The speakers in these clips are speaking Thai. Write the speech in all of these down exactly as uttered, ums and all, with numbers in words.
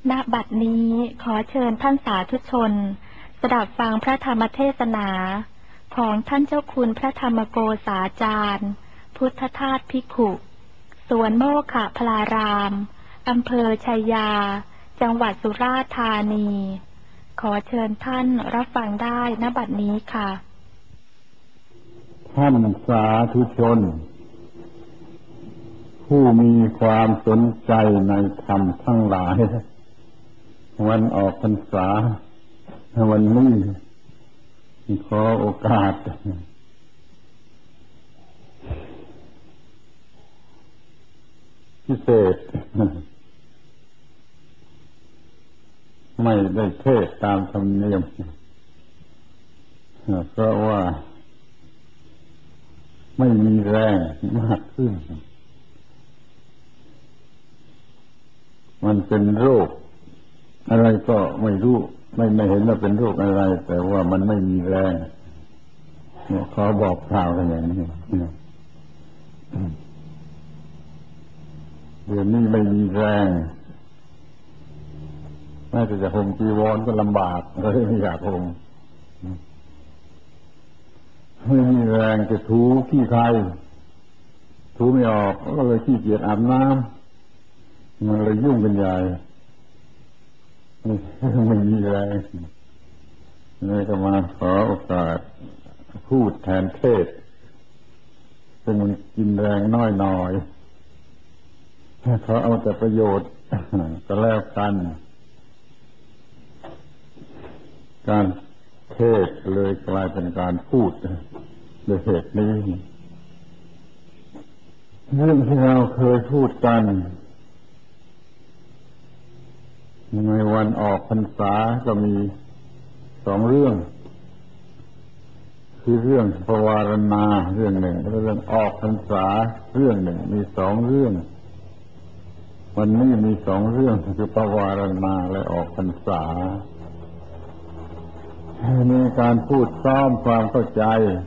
ณ บัดนี้ขอเชิญท่านสาธุชนสดับฟังพระธรรมเทศนาของท่านเจ้าคุณพระธรรมโกษาจารย์ พุทธทาสภิกขุสวนโมฆะพลารามอำเภอชัยยาจังหวัดสุราษฎร์ธานีขอเชิญท่านรับฟังได้ณ บัดนี้ค่ะท่านสาธุชนผู้มีความสนใจในธรรมทั้งหลายวันออกพรรษาวันนี้ขอโอกาสพิเศษไม่ได้เทศตามธรรมเนียมเพราะว่าไม่มีแรงมากขึ้นมันเป็นโรคอะไรก็ไม่รู้ไม่ไม่เห็นว่าเป็นโรคอะไรแต่ว่ามันไม่มีแรงเนี่ยขอบอกข่าวกันอย่างนี้เดี๋ยวนี้ไม่มีแรงแม้แต่จะห่มจีวรก็ลำบากเลยไม่อยากห่มไม่มีแรงจะถูขี้ใครถูไม่ออกก็เลยขี้เกียจอาบน้ำมันเลยยุ่งกันใหญ่ไม่มีแรงเลยก็มาขอโอกาสพูดแทนเทศซึ่งมันกินแรงน้อยหน่อยเขาเอาแต่ประโยชน์ก็แล้วกันการเทศเลยกลายเป็นการพูดโดยเหตุนี้เรื่องที่เราเคยพูดกันในวันออกพรรษาก็มีสองเรื่องคือเรื่องปวารณาเรื่องหนึ่งและเรื่องออกพรรษาเรื่องหนึ่งมีสองเรื่องวันนี้มีสองเรื่องคือปวารณาและออกพรรษามีการพูดซ้อมความเข้าใจ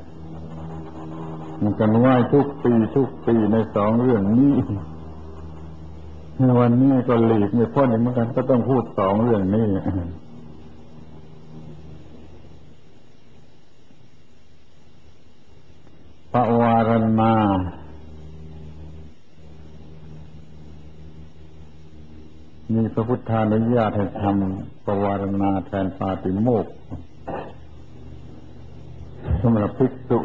มันกันไหวทุกปีทุกปีในสองเรื่องนี้วันนี้ก็หลีกไม่พ้นเหมือนกันก็ต้องพูดสองเรื่องนี้ปวารณามีพระพุทธานุญาตให้ทำปวารณาแทนปาติโมกข์สำหรับภิกษุ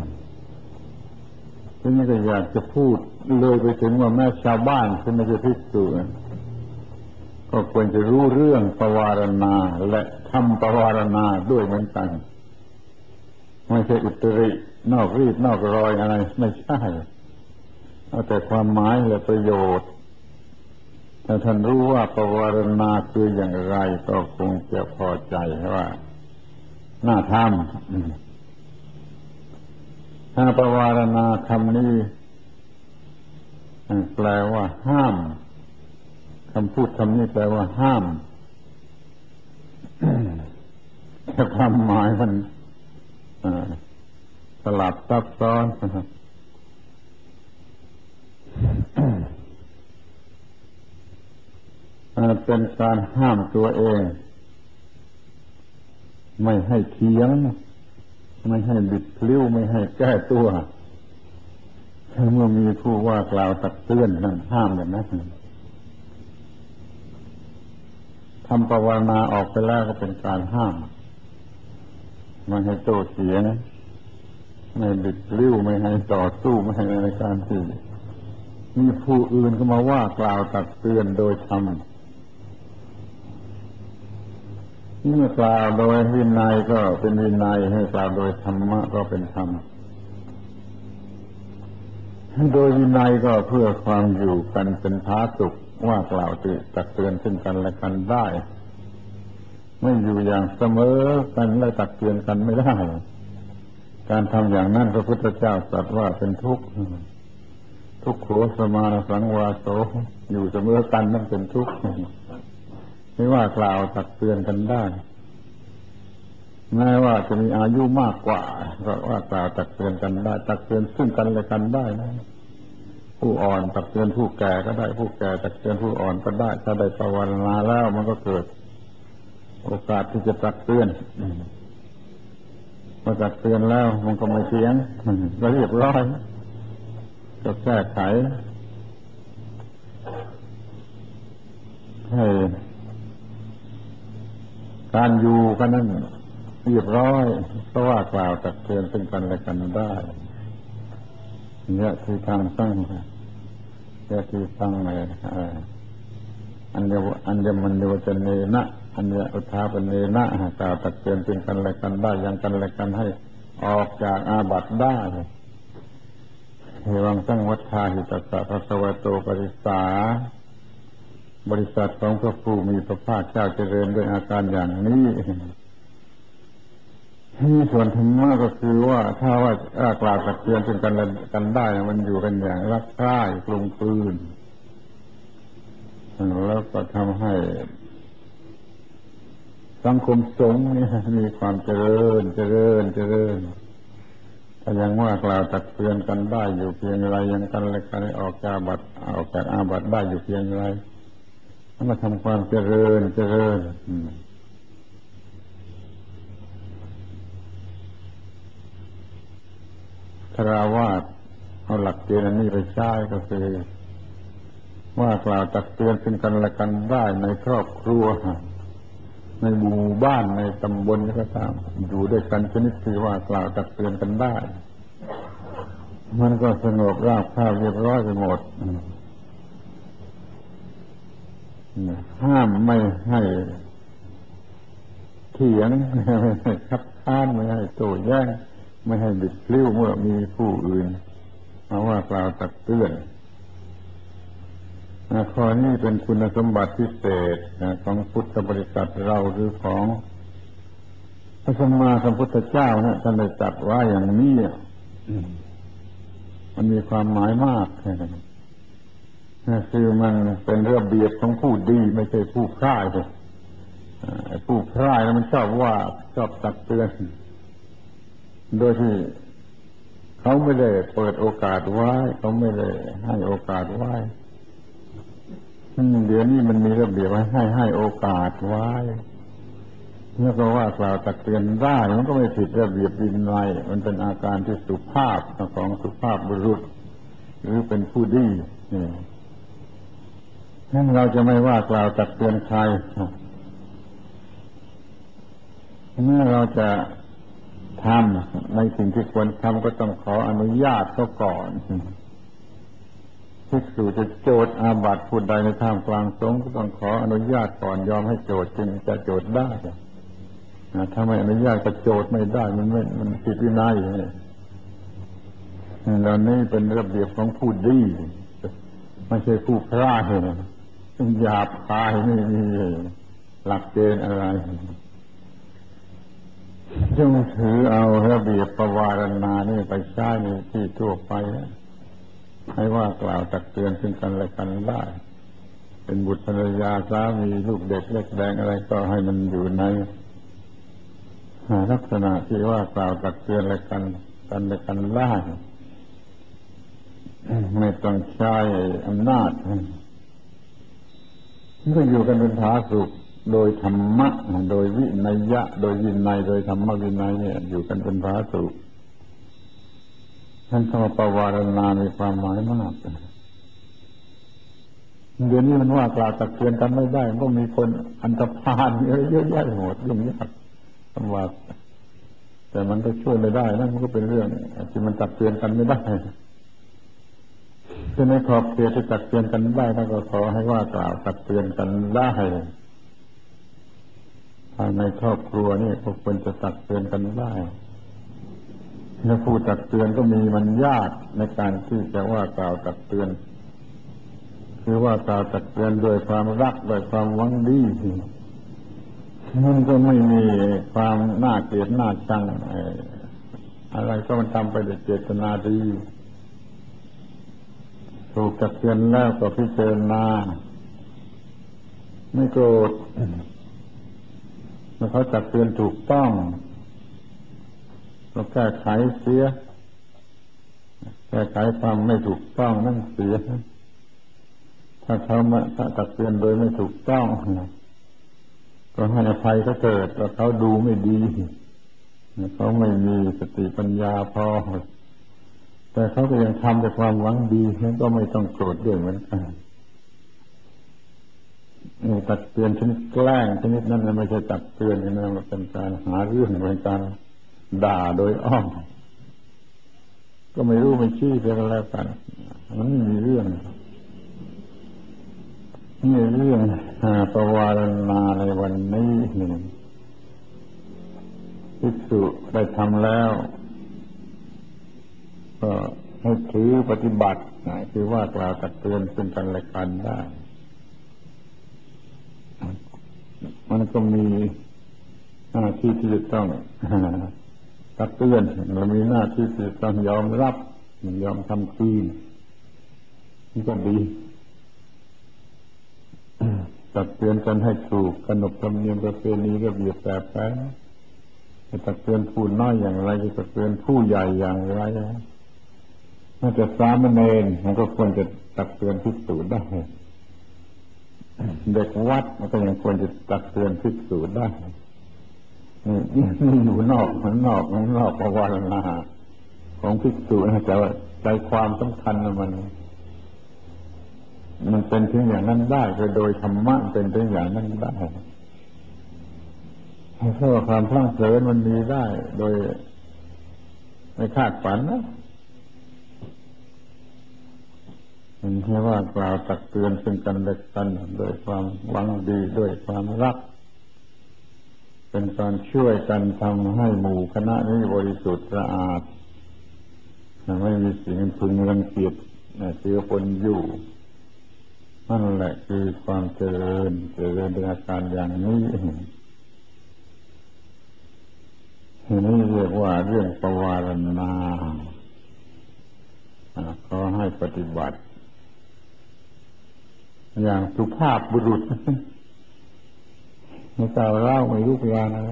ทีนี้ก็อยากจะพูดเลยไปถึงว่าแม่ชาวบ้านที่ไม่ใช่ภิกษุก็ควรจะรู้เรื่องปวารณาและทำปวารณาด้วยเหมือนกันไม่ใช่อุตรินอกรีดนอกรอยอะไรไม่ใช่เอาแต่ความหมายและประโยชน์ถ้าท่านรู้ว่าปวารณาคืออย่างไรก็คงจะพอใจว่าน่าทำถ้าปวารณาคำนี้แปลว่าห้ามคำพูดคำนี้แปลว่าห้ามแต่ความหมายมันสลับซับซ้อนเป็นการห้ามตัวเองไม่ให้เถียงไม่ให้บิดพลิ้วไม่ให้แก้ตัวเมื่อมีผู้ว่ากล่าวตักเตือนนั่นห้ามอย่างนั้นทำปวารณาออกไปแล้วก็เป็นการห้ามไม่ให้โต้เถียงไม่บิดพลิ้วไม่ให้ต่อสู้ไม่ให้ในการที่มีผู้อื่นก็มาว่ากล่าวตักเตือนโดยธรรมเมื่อกล่าวโดยวินัยก็เป็นวินัยให้กล่าวโดยธรรมะก็เป็นธรรมโดยวินัยก็เพื่อความอยู่กันเป็นผาสุกว่ากล่าวตักเตือนซึ่งกันและกันได้ไม่อยู่อย่างเสมอกันและตักเตือนกันไม่ได้การทำอย่างนั้นพระพุทธเจ้าตรัสว่าเป็นทุกข์ทุกโขสมาสังวาโสอยู่เสมอกันนั่นเป็นทุกข์ไม่ว่ากล่าวตักเตือนกันได้แม้ว่าจะมีอายุมากกว่าก็ว่ากล่าวตักเตือนกันได้ตักเตือนซึ่งกันและกันได้นะผู้อ่อนตักเตือนผู้แก่ก็ได้ผู้แก่ตักเตือนผู้อ่อนก็ได้ถ้าได้ภาวนาแล้วมันก็เกิดโอกาสที่จะตักเตือนพอตักเตือนแล้วมันก็ไม่เถียงก็เรียบร้อยก็แก้ไขให้การอยู่กันนั้นเรียบร้อยเพราะว่ากล่าวตักเตือนซึ่งกันและกันได้เนี่ยคือทางสร้างเนี่ยคือสร้างอะไรอันเดียวอันเดียมันเดียวจะเนนะอันเดียอุทาปเนนะกล่าวตักเตือนซึ่งกันและกันได้ยังกันและกันให้ออกจากอาบัติได้เฮวังสังวัฏฐาหิตัสสะภะคะวะโตปริสสาบริษัทของพระผู้มีพระภาคเจ้าเจริญด้วยอาการอย่างนี้ที่ส่วนธรรมะก็คือว่าถ้าว่ากล่าวตักเตือนซึ่งกันและกันได้มันอยู่กันอย่างรักใคร่กลมกลืนแล้วก็ทำให้สังคมสงฆ์นี่มีความเจริญเจริญเจริญถ้ายังว่ากล่าวตักเตือนกันได้อยู่เพียงไรยังกันและกันออกจากอาบัติออกจากอาบัติได้อยู่เพียงไรมันก็ทำความเจริญเจริญคฤหัสถ์เอาหลักเกณฑ์อันนี้ไปใช้ก็คือว่ากล่าวตักเตือนซึ่งกันและกันได้ในครอบครัวในหมู่บ้านในตำบลนี่ก็ตามอยู่ด้วยกันชนิดที่ว่ากล่าวตักเตือนกันได้มันก็สงบราบคาบเรียบร้อยไปหมดห้ามไม่ให้เถียงไม่ให้คัดค้านไม่ให้โต้แย้งไม่ให้บิดพลิ้วเมื่อมีผู้อื่นมาว่ากล่าวตักเตือนข้อนี้เป็นคุณสมบัติพิเศษของพุทธบริษัทเราหรือของพระสัมมาสัมพุทธเจ้านะท่านได้ตรัสว่าอย่างนี้มันมีความหมายมากคือมันเป็นระเบียบของผู้ดีไม่ใช่ผู้พร่ายผู้พร่ายแล้วมันชอบว่าชอบตักเตือนโดยที่เขาไม่ได้เปิดโอกาสไว้เขาไม่ได้ให้โอกาสไว้เดี๋ยวนี้มันมีระเบียบให้ให้ให้โอกาสไว้แล้วก็ว่ากล่าวตักเตือนได้มันก็ไม่ผิดระเบียบวินัยมันเป็นอาการที่สุภาพของสุภาพบุรุษหรือเป็นผู้ดีนี่นั่นเราจะไม่ว่ากล่าวตักเตือนใครเมื่อเราจะทำในสิ่งที่ควรทำก็ต้องขออนุญาตเขาก่อนภิกษุจะโจทย์อาบัติผู้ใดในท่ามกลางสงฆ์ก็ต้องขออนุญาตก่อนยอมให้โจทย์จึงจะโจทย์ได้ถ้าไม่อนุญาตก็โจทย์ไม่ได้มันไม่มันผิดวินัยเหล่านี้เป็นระเบียบของผู้ดีไม่ใช่ผู้พร่าหยาบคายไม่มีหลักเกณฑ์อะไรจงถือเอาระเบียบประวารณานี่ไปใช้ในที่ทั่วไปให้ว่ากล่าวตักเตือนซึ่งกันและกันได้เป็นบุตรภรรยาสามีลูกเด็กเล็กแดงอะไรก็ให้มันอยู่ในลักษณะที่ว่ากล่าวตักเตือนและกันกันและกันได้ไม่ต้องใช้อำนาจก็อยู่กันเป็นผาสุกโดยธรรมะโดยวินัยะโดยวินัยโดยธรรมวินัยเนี่ยอยู่กันเป็นผาสุกท่านคำว่าปวารณามีความหมายมากเดี๋ยวนี้มันว่ากล่าวตักเตือนกันไม่ได้ก็มีคนอันธพาลเยอะแยะหมดยุ่งยากลำบากแต่มันก็ช่วยไม่ได้นั่นมันก็เป็นเรื่องที่มันตักเตือนกันไม่ได้จะในขอบเขตที่ตักเตือนกันได้แล้วก็ขอให้ว่ากล่าวตักเตือนกันได้ภายในครอบครัวนี่พวกควรจะตักเตือนกันได้และผู้ตักเตือนก็มีมันยากในการที่จะว่ากล่าวตักเตือนคือว่ากล่าวตักเตือนด้วยความรักด้วยความหวังดีมันก็ไม่มีความน่าเกลียดน่าชังอะไรก็มันทำไปด้วยเจตนาดีถูกตักเตือนแล้วก็พิจารณาไม่โกรธเมื่อเขาตักเตือนถูกต้องเราแก้ไขเสียแก้ไขความไม่ถูกต้องนั่นเสียถ้าเขามาถ้าตักเตือนโดยไม่ถูกต้องก็ให้อภัยเขาเกิดว่าเขาดูไม่ดีเขาไม่มีสติปัญญาพอแต่เขาก็ยังทำด้วยความหวังดีแล้วก็ไม่ต้องโกรธด้วยเหมือนกันนี่ตักเตือนชนิดแกล้งชนิดนั้นไม่ใช่ตักเตือนนะมันเป็นการหาเรื่องเป็นการด่าโดยอ้อมก็ไม่รู้ไม่ชี้ไปกันแล้วกันมันไม่มีเรื่องนี่เรื่องประวารณาในวันนี้นี่ภิกษุได้ทำแล้วก็ให้ถือปฏิบัติคือว่ากล่าวตักเตือนซึ่งกันและกันได้มันก็มีหน้าที่ที่จะต้องตักเตือนเรามีหน้าที่ที่จะต้องยอมรับยอมทำคืนนี่ก็ดีตักเตือนกันให้ถูกขนบธรรมเนียมประเพณีระเบียบแบบแผนจะตักเตือนผู้น้อยอย่างไรจะตักเตือนผู้ใหญ่อย่างไรถ้าจะสามเณรมันก็ควรจะตักเตือนภิกษุได้เด็กวัดมันก็ยังควรจะตักเตือนภิกษุได้นี่นี่อยู่นอกมันนอกมันนอกประวารณาของภิกษุนะแต่ว่าใจความสำคัญนะมันมันเป็นถึงอย่างนั้นได้โดยธรรมะเป็นถึงอย่างนั้นได้เพราะว่าความพลั้งเผลอมันมีได้โดยไม่คาดฝันนะมันแค่ว่ากล่าวตักเตือนซึ่งกันและกันโดยความหวังดีด้วยความรักเป็นการช่วยกันทำให้หมู่คณะนี้บริสุทธิ์สะอาดไม่มีสิ่งพึงรังเกียจเชื้อปนอยู่นั่นแหละคือความเจริญเจริญในอาการอย่างนี้นี่เรียกว่าเรื่องปวารณาขอให้ปฏิบัติอย่างสุภาพบุรุษไม่กล่าวเล่าไม่ยุกยานอะไร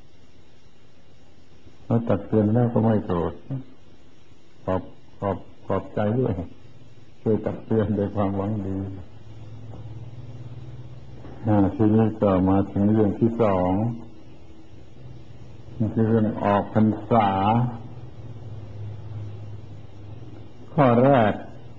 เราตักเตือนแล้วก็ไม่โกรธขอบขอบขอบใจด้วยช่วยตักเตือนด้วยความหวังดีทีนี้ก็มาถึงเรื่องที่สองคือเรื่องออกพรรษาข้อแรก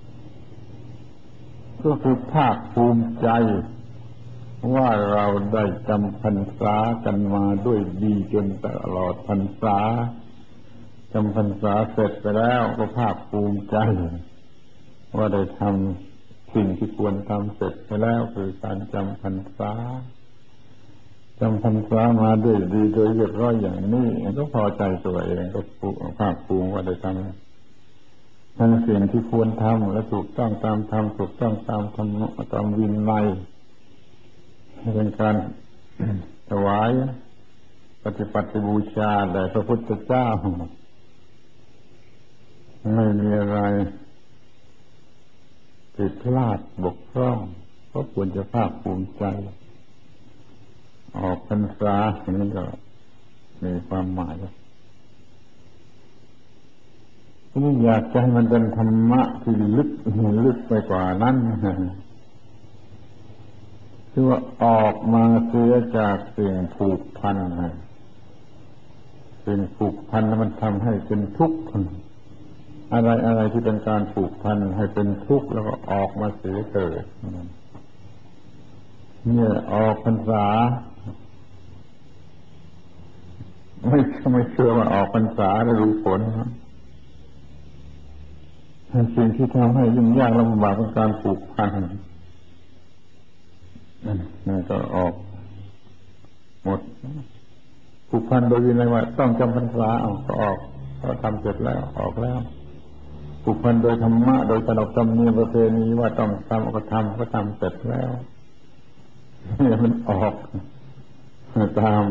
ก็คือภาคภูมิใจว่าเราได้จำพรรษากันมาด้วยดีจนตลอดพรรษาจำพรรษาเสร็จไปแล้วก็ภาคภูมิใจว่าได้ทำสิ่งที่ควรทำเสร็จไปแล้วคือการจำพรรษาจำพรรษามาด้วยดีโดยเรียบร้อยอย่างนี้ก็พอใจตัวเองก็ภาคภูมิว่าได้ทำทั้งสิ่งที่ควรทำและถูกต้องตามธรรมถูกต้องตามธรรมตามวินัยเป็นการถวายปฏิปัติบูชาแด่พระพุทธเจ้าไม่มีอะไรผิดพลาดบกพร่องก็ควรจะภาคภูมิใจออกพรรษาอันนี้ก็มีความหมายนี่อยากจะให้มันเป็นธรรมะที่ลึกลึกไปกว่านั้นคือว่าออกมาเสียจากสิ่งผูกพันสิ่งผูกพันมันทำให้เป็นทุกข์อะไรอะไรที่เป็นการผูกพันให้เป็นทุกข์แล้วก็ออกมาเสียเกิดเนี่ยออกพรรษาไม่ไม่เชื่อว่าออกพรรษาแล้วรู้ผลสิ่งที่ทำให้ยุ่งยากลำบากเป็นการผูกพันนั่นก็ออกหมดผูกพันโดยวินัยว่าต้องจำพรรษาเอาก็ออกก็ทำเสร็จแล้วออกแล้วผูกพันโดยธรรมะโดยขนบธรรมเนียมประเพณีว่าต้องทำก็ทำก็ทำเสร็จแล้วนี่มันออกตาม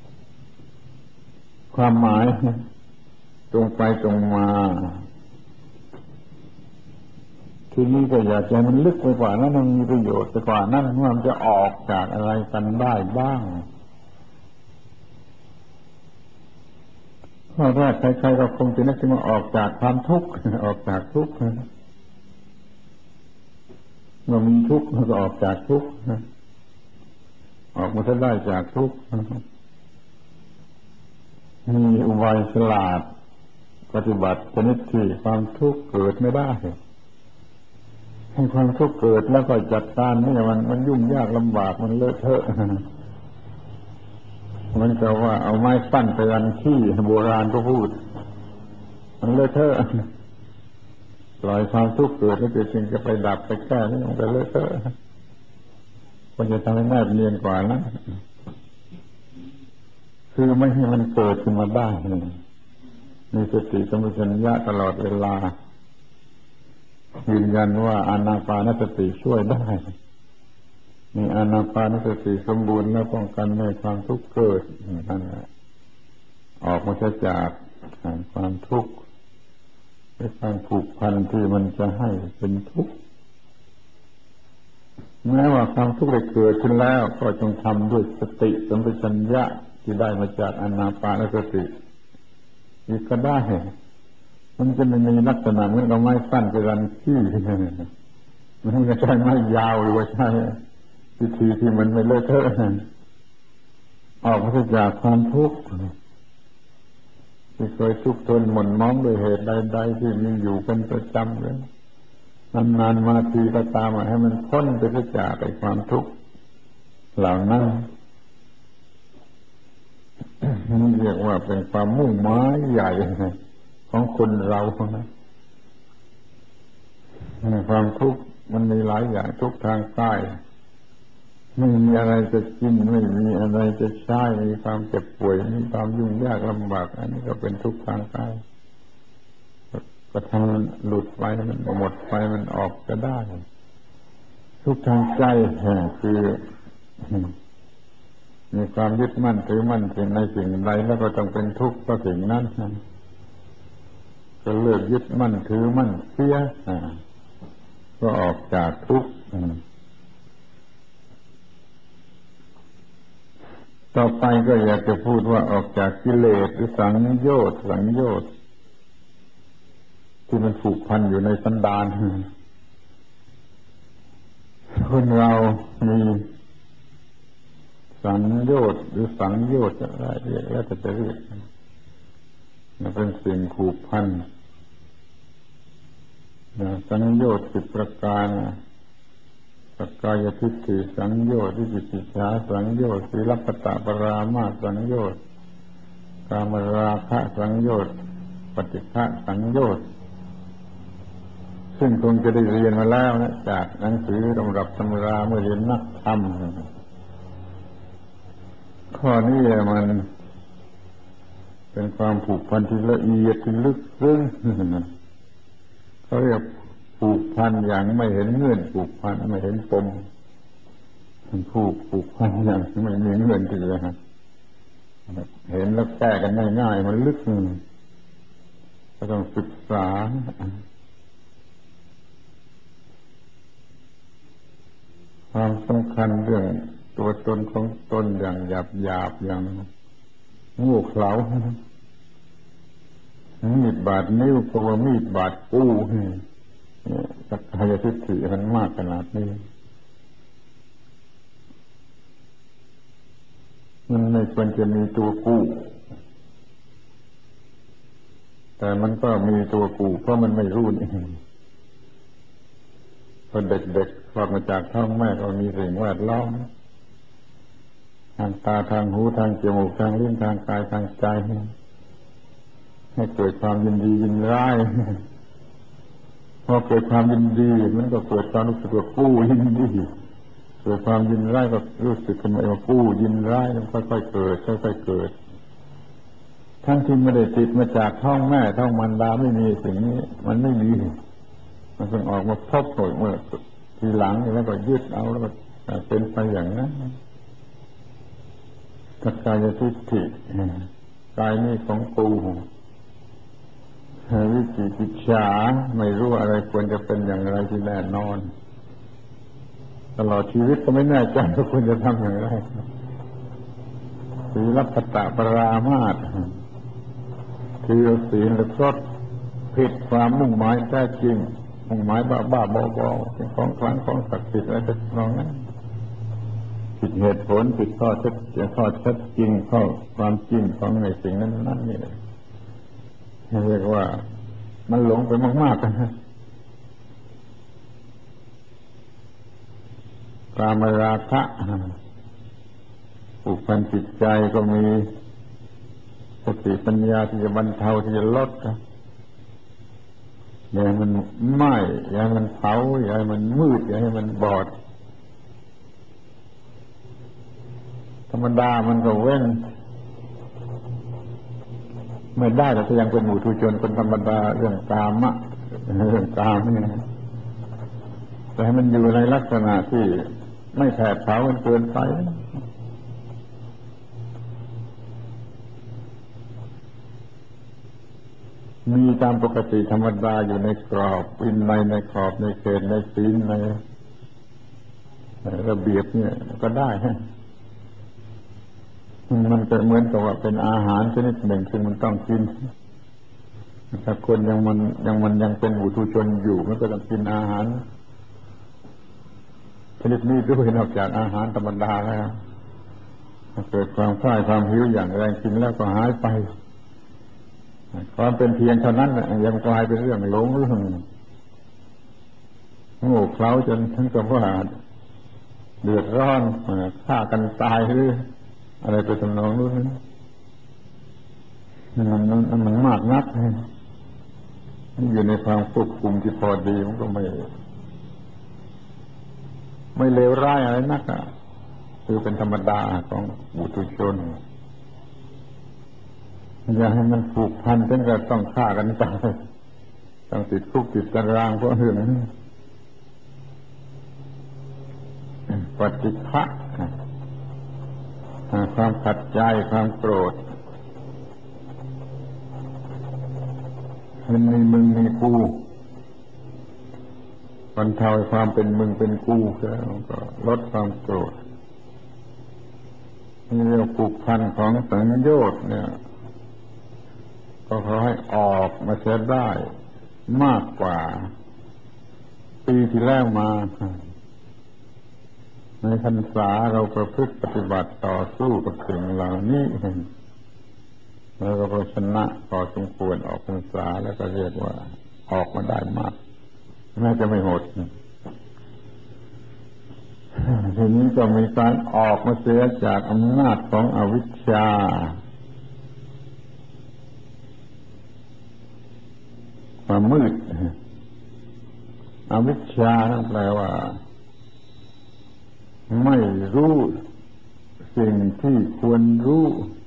ความหมายตรงไปตรงมาทีนี้ก็อยากจะมันลึกไปกว่านั้นมันมีประโยชน์ไปกว่านั้นว่ามันจะออกจากอะไรกันได้บ้างข้ข้อแรกใครๆก็คงจะนึกถึงว่าออกจากความทุกข์ออกจากทุกข์เมื่อมีทุกข์ก็ออกจากทุกข์ออกมาได้จากทุกข์มีอุบายฉลาดปฏิบัติชนิดที่ความทุกข์เกิดไม่ได้ให้ความทุกข์เกิดแล้วก็จัดการนี่มันมันยุ่งยากลำบากมันเลอะเทอะมันก็ว่าเอาไม้สั้นไปรันขี้โบราณก็พูดมันเลอะเทอะปล่อยความทุกข์เกิดแล้วเกิดจึงจะไปดับไปแก้นี่มันก็เลอะเทอะควรจะทำให้แนบเนียนกว่านะคือไม่ให้มันเกิดขึ้นมาได้มีสติสัมปชัญญะตลอดเวลายืนยันว่าอานาปานสติช่วยได้มีอานาปานสติสมบูรณ์แล้วป้องกันไม่ให้ความทุกข์เกิดนั่นแหละออกมาจากความทุกข์ด้วยการผูกพันที่มันจะให้เป็นทุกข์แม้ว่าความทุกข์ได้เกิดขึ้นแล้วก็จงทำด้วยสติสัมปชัญญะที่ได้มาจากอานาปานสติอีกก็ได้มันจะไม่มีลักษณะเหมือนเราไม้สั้นไปรันขี้มันจะใช้ไม้ยาวหรือว่าใช้วิธีที่มันไม่เลอะเทอะออกมาจากความทุกข์ที่เคยทุกข์ทนหม่นหมองด้วยเหตุใดๆที่มีอยู่เป็นประจำเลยนานๆมาทีก็ตามให้มันพ้นไปจากไอ้ความทุกข์เหล่านั้นนี่เรียกว่าเป็นความมุ่งหมายใหญ่ของคนเรานะความทุกข์มันมีหลายอย่างทุกข์ทางกายไม่มีอะไรจะกินไม่มีอะไรจะใช้มีความเจ็บป่วยมีความยุ่งยากลำบากอันนี้ก็เป็นทุกข์ทางกายก็ทำมันหลุดไปมันหมดไปมันออกก็ได้ทุกข์ทางใจคือมีความยึดมั่นถือมั่นสิ่งในสิ่งใดแล้วก็ต้องเป็นทุกข์เพราะสิ่งนั้นก็เลิกยึดมั่นถือมั่นเสียก็ออกจากทุกข์ต่อไปก็อยากจะพูดว่าออกจากกิเลสหรือสังโยชน์สังโยชน์ที่มันผูกพันอยู่ในสันดานคนเรามีสังโยชน์หรือสังโยชน์อะไรเรียกแล้วแต่จะเรียกมันเป็นสิ่งผูกพันสังโยชน์สิบประการสักกายทิฏฐิสังโยชน์วิจิกิจฉาสังโยชน์ศีลพัตตปรามาสสังโยชน์กามราคะสังโยชน์ปฏิฆะสังโยชน์ซึ่งคงจะได้เรียนมาแล้วนะจากหนังสือตำรับตำราเมื่อเรียนนักธรรมข้อนี้มันเป็นความผูกพันที่ละเอียดที่ลึกซึ้งเขาเรียกผูกพันอย่างไม่เห็นเงื่อนผูกพันไม่เห็นปมผูกผูกพันอย่างไม่มีเงื่อนที่จะเห็นแล้วแก้กันง่ายๆมันลึกก็ต้องศึกษาความสำคัญเรื่องตัวตนของตนอย่างหยาบๆอย่างโง่เขลามีดบาดนิ้วก็ว่ามีดบาดกู้สักกายทิฏฐิมันมากขนาดนี้มันไม่ควรจะมีตัวกู้แต่มันก็มีตัวกู้เพราะมันไม่รู้นี่พอเด็กๆคลอดมาจากท้องแม่ก็มีสิ่งแวดล้อมทางตาทางหูทางจมูกทางลิ้นทางกายทางใจให้เกิดความยินดียินร้ายพอเกิดความยินดีมันก็เกิดความรู้สึกว่ากู้ยินดีเกิดความยินร้ายก็รู้สึกขึ้นมาว่ากู้ยินร้ายมันค่อยๆเกิดค่อยๆเกิดทั้งที่ไม่ได้ติดมาจากท้องแม่ท้องมารดาไม่มีสิ่งนี้มันไม่มีมันเพิ่งออกมาพบเมื่อทีหลังแล้วก็ยึดเอาแล้วก็เป็นไปอย่างนั้นสักกายทิฏฐิกายนี้ของกูวิจิกิจฉาไม่รู้อะไรควรจะเป็นอย่างไรที่แน่นอนตลอดชีวิตก็ไม่แน่ใจว่าควรจะทำอย่างไรศีลพัตตปรามาสถือเอาศีลหรือพรตผิดความมุ่งหมายแท้จริงมุ่งหมายบ้าบ้าบอบอเป็นของคลังของศักดิ์สิทธิ์อะไรเป็นนองนั้นผิดเหตุผลผิดข้อเท็จจริงข้อเท็จจริงข้อความจริงของในสิ่งนั้นนั่นนี่เรียกว่ามันหลงไปมากๆกันนะกามราคะผูกพันจิตใจก็มีสติปัญญาที่จะบรรเทาที่จะลดอย่าให้มันไหม้อย่าให้มันเผาอย่าให้มันมืดอย่าให้มันบอดธรรมดามันก็เว้นไม่ได้แต่ถ้ายังเป็นหมู่ทุชนคนธรรมดาเรื่องกามะเรื่องกามนี่แต่ให้มันอยู่ในลักษณะที่ไม่แผดเผาเกินไปมีตามปกติธรรมดาอยู่ในกรอบวินัยในกรอบในเกณฑ์ในศีลในระเบียบเนี่ยก็ได้ฮะมันจะเหมือนกับว่าเป็นอาหารชนิดหนึ่งซึ่งมันต้องกินถ้าคนยังมันยังมันยังเป็นบุตุชนอยู่มันก็ต้องกินอาหารชนิดนี้ด้วยนอกจากอาหารธรรมดาแล้วเกิดความคลายความหิวอย่างแรงกินแล้วก็หายไปความเป็นเพียงเท่านั้นยังกลายเป็นเรื่องหลงเรื่องโง่เขลาจนถึงกับว่าเดือดร้อนฆ่ากันตายหรืออะไรไปทำนองนู้นมันมันมันมากนักอยู่ในความควบคุมที่พอดีมันก็ไม่ไม่เลวร้ายอะไรนักอ่ะคือเป็นธรรมดาของบุตุชนอย่าให้มันผูกพันจนกระต้องฆ่ากันตายต้องติดคุกติดตารางเพราะเรื่องนี้ปฏิฆะความขัดใจความโกรธมันมีมึงมีกูบรรเทาความเป็นมึงเป็นกูแล้วก็ลดความโกรธนี่เรียกผูกพันของสังโยชน์เนี่ยก็ขอให้ออกมาเสียได้มากกว่าปีที่แล้วมาในพรรษาเราประพฤติปฏิบัติต่อสู้กับสิ่งเหล่านี้แล้วก็ชนะพอสมควรออกพรรษาแล้วก็เรียกว่าออกมาได้มากแม้จะไม่หมดทีนี้ก็มีการออกมาเสียจากอำนาจของอวิชชาความมืดอวิชชานั่นแปลว่าไม่รู้สิ่งที่ควรรู้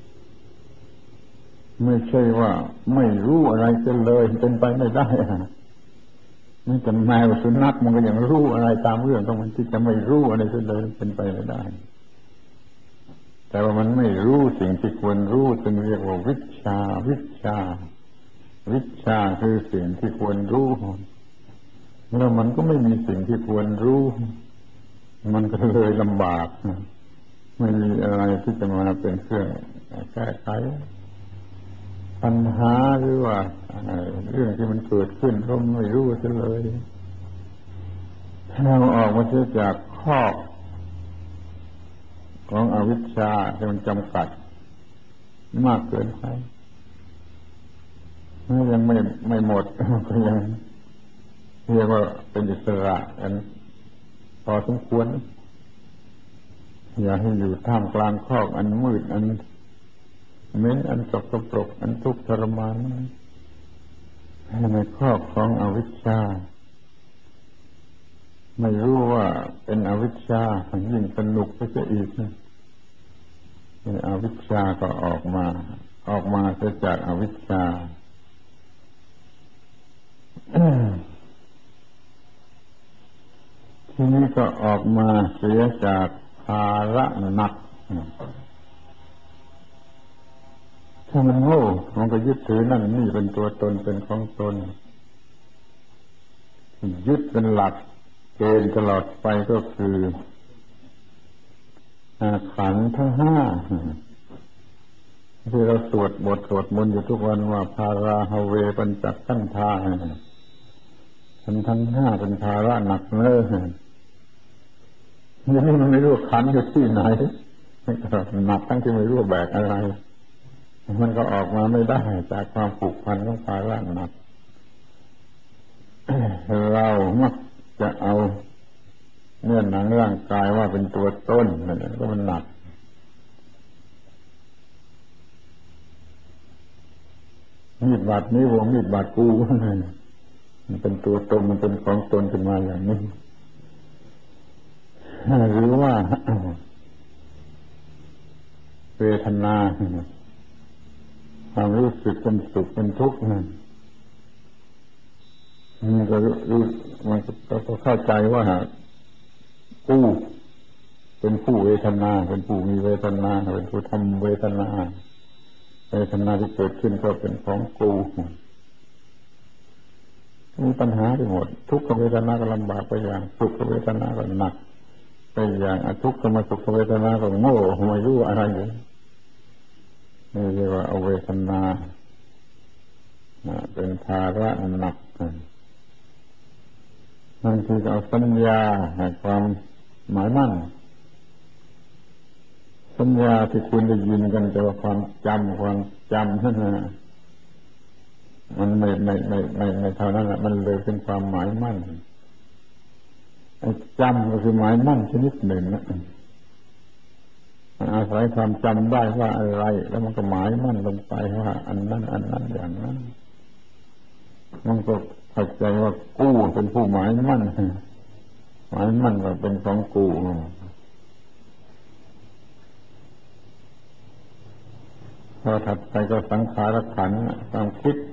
ไม่ใช่ว่าไม่รู้อะไรกันเลยเป็นไปไม่ได้นี่จะแมวสุนัขมันก็ยังรู้อะไรตามเรื่องของมันที่จะไม่รู้อะไรกันเลยเป็นไปไม่ได้แต่ว่ามันไม่รู้สิ่งที่ควรรู้จึงเรียกว่าวิชชาวิชาวิชาคือสิ่งที่ควรรู้แล้วมันก็ไม่มีสิ่งที่ควรรู้มันก็เลยลำบากไม่มีอะไรที่จะมาเป็นเครื่องแก้ไขปัญหาหรือว่าเรื่องที่มันเกิดขึ้นก็ไม่รู้ซะเลยเราออกมาเสียจากข้อของอวิชชาที่มันจำกัดมากเกินไปยังไม่ไม่หมดก็ยังเรียกว่าเป็นอิสระกันพอสมควรอย่าให้อยู่ท่ามกลางคอกอันมืดอันเหม็นอันสกปรกอันทุกข์ทรมานในครอบของอวิชชาไม่รู้ว่าเป็นอวิชชายิ่งสนุกไปซะอีกอวิชชาก็ออกมาออกมาเสียจากอวิชชาทีนี้ก็ออกมาเสียจากภาระหนักถ้ามันโง่มันก็ยึดถือนั่นนี่เป็นตัวตนเป็นของตนยึดเป็นหลักเกณฑ์ตลอดไปก็คือขันธ์ทั้งห้าที่เราสวดบทสวดมนต์อยู่ทุกวันว่าภาราฮาเวปัญจขันธาขันธ์ทั้งห้าเป็นภาระหนักเน้อนี่นี่มันไม่รู้ขันอยู่ที่ไหนหนักทั้งที่ไม่รู้แบกอะไรมันก็ออกมาไม่ได้จากความผูกพันของภาระหนักเรามักจะเอาเนื้อหนังร่างกายว่าเป็นตัวต้นนั่นก็มันหนักมีดบาดนี้วงมีดบาดกูมันเป็นตัวตนมันเป็นของตนขึ้นมาอย่างนี้หรือว่าเวทนาความรู้สึกเป็นสุขเป็นทุกข์มันก็รู้มันก็เข้าใจว่ากูเป็นผู้เวทนาเป็นผู้มีเวทนาเป็นผู้ทำเวทนาเวทนาที่เกิดขึ้นก็เป็นของกูมีปัญหาไปหมดทุกขเวทนาก็ลำบากไปอย่างสุขเวทนาก็หนักไปอย่างอทุกขมสุขเวทนาก็โง่ไม่รู้อะไรเลยนี่เรียกว่าเอาเวทนาเป็นภาระหนักนั่นคือเอาสัญญาให้ความหมายมั่นสัญญาที่คุณได้ยินกันแต่ว่าความจำความจำนั่นนะมันไม่ไม่ไม่ไม่ไม่เท่านั้นนะมันเลยเป็นความหมายมั่นจำก็คือหมายมั่นชนิดหนึ่งนะอาศัยความจำได้ว่าอะไรแล้วมันก็หมายมั่นลงไปว่าอันนั้นอันนั้นอย่างนั้นมันก็เข้าใจว่ากูเป็นผู้หมายมั่นหมายมั่นว่าเป็นของกูพอถัดไปก็สังขารขันธ์ความคิด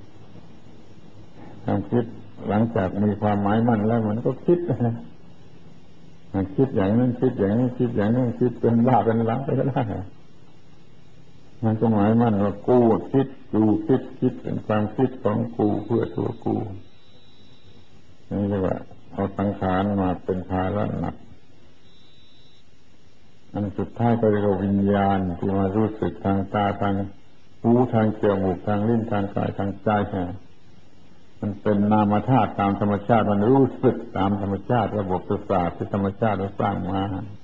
ความคิดหลังจากมีความหมายมั่นแล้วมันก็คิดมันคิดอย่างนั้นคิดอย่างนี้คิดอย่างนั้นคิดเป็นบ้าเป็นหลังไปก็ได้มันก็หมายมั่นว่ากูคิดกูคิดคิดเป็นความคิดของกูเพื่อตัวกูนี่เรียกว่าเอาสังขารมาเป็นภาระหนักอันสุดท้ายก็เรียกว่าวิญญาณที่มารู้สึกทางตาทางหูทางจมูกทางลิ้นทางกายทางใจมันเป็นนามธาตุตามธรรมชาติมันรู้สึกตามธรรมชาติระบบประสาทที่ธรรมชาติเราสร้างมา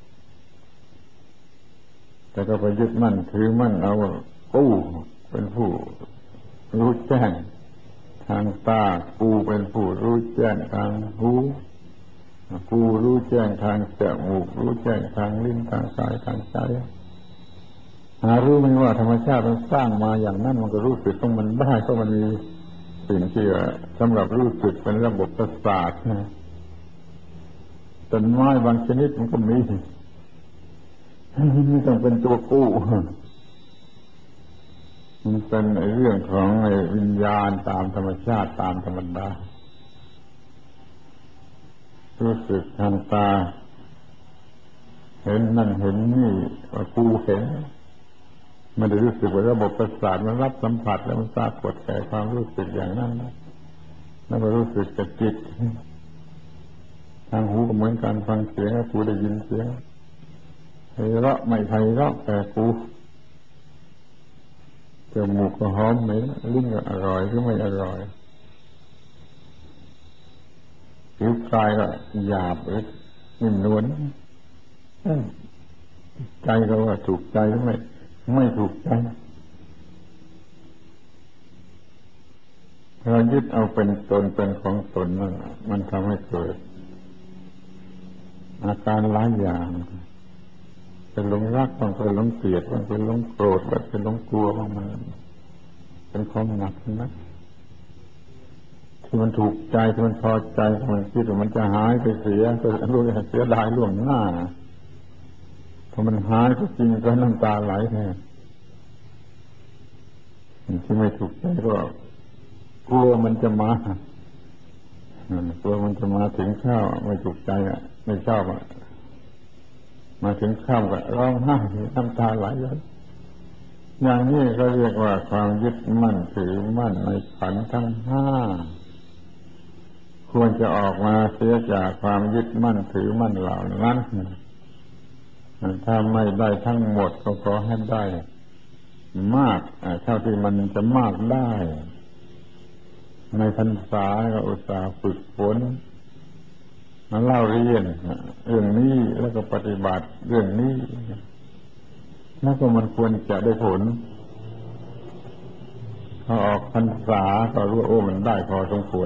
แต่ก็ไปยึดมั่นถือมั่นเอากูเป็นผู้รู้แจ้งทางตากูเป็นผู้รู้แจ้งทางหูกูรู้แจ้งทางจมูกรู้แจ้งทางลิ้นทางกายทางใจหารู้ไหมว่าธรรมชาติมันสร้างมาอย่างนั้นมันก็รู้สึกของมันได้เพราะมันมีสิ่งที่สำหรับรู้สึกเป็นระบบประสาทนะต้นไม้บางชนิดมันก็มีไม่ต้องเป็นตัวกู้มันเป็นเรื่องของวิญญาณตามธรรมชาติตามธรรมดารู้สึกทางตาเห็นนั่นเห็นนี่ว่ากูเห็นไม่ได้รู้สึกว่าระบบประสาทมันรับสัมผัสแล้วมันปรากฏแก่ความรู้สึกอย่างนั้นแล้วก็รู้สึกกับจิตทางหูก็เหมือนกันฟังเสียงกูได้ยินเสียงไพเราะไม่ไพเราะแต่กูจมูกก็หอมเหม็นลิ้นก็อร่อยหรือไม่อร่อยผิวกายก็หยาบหรือนิ่มนวลใจก็ว่าถูกใจหรือไม่ไม่ถูกใจเรายึดเอาเป็นตนเป็นของตนนั่นมันทำให้เกิดอาการหลายอย่างเป็นหลงรักบางเป็นหลงเกลียดบางเป็นหลงโกรธบางเป็นหลงกลัวบางมันเป็นความหนักนะที่มันถูกใจที่มันพอใจมันคิดว่ามันจะหายไปเสียก็รู้ว่าเสียดายล่วงหน้าพอมันหายก็จริงก็น้ำตาไหลแท้ที่ไม่ถูกใจก็กลัวมันจะมากลัวมันจะมาถึงข้าวไม่ถูกใจอ่ะไม่ชอบอ่ะมาถึงข้าวก็ร้องไห้น้ำตาไหลเลยอย่างนี้ก็เรียกว่าความยึดมั่นถือมั่นในขันธ์ทั้งห้าควรจะออกมาเสียจากความยึดมั่นถือมั่นเหล่านั้นถ้าไม่ได้ทั้งหมดก็ขอให้ได้มากเท่าที่มันจะมากได้ในพรรษาก็อุตส่าห์ฝึกฝนมาเล่าเรียนเรื่องนี้แล้วก็ปฏิบัติเรื่องนี้แล้วก็มันควรจะได้ผลพอออกพรรษาก็รู้ว่าโอ้มันได้พอสมควร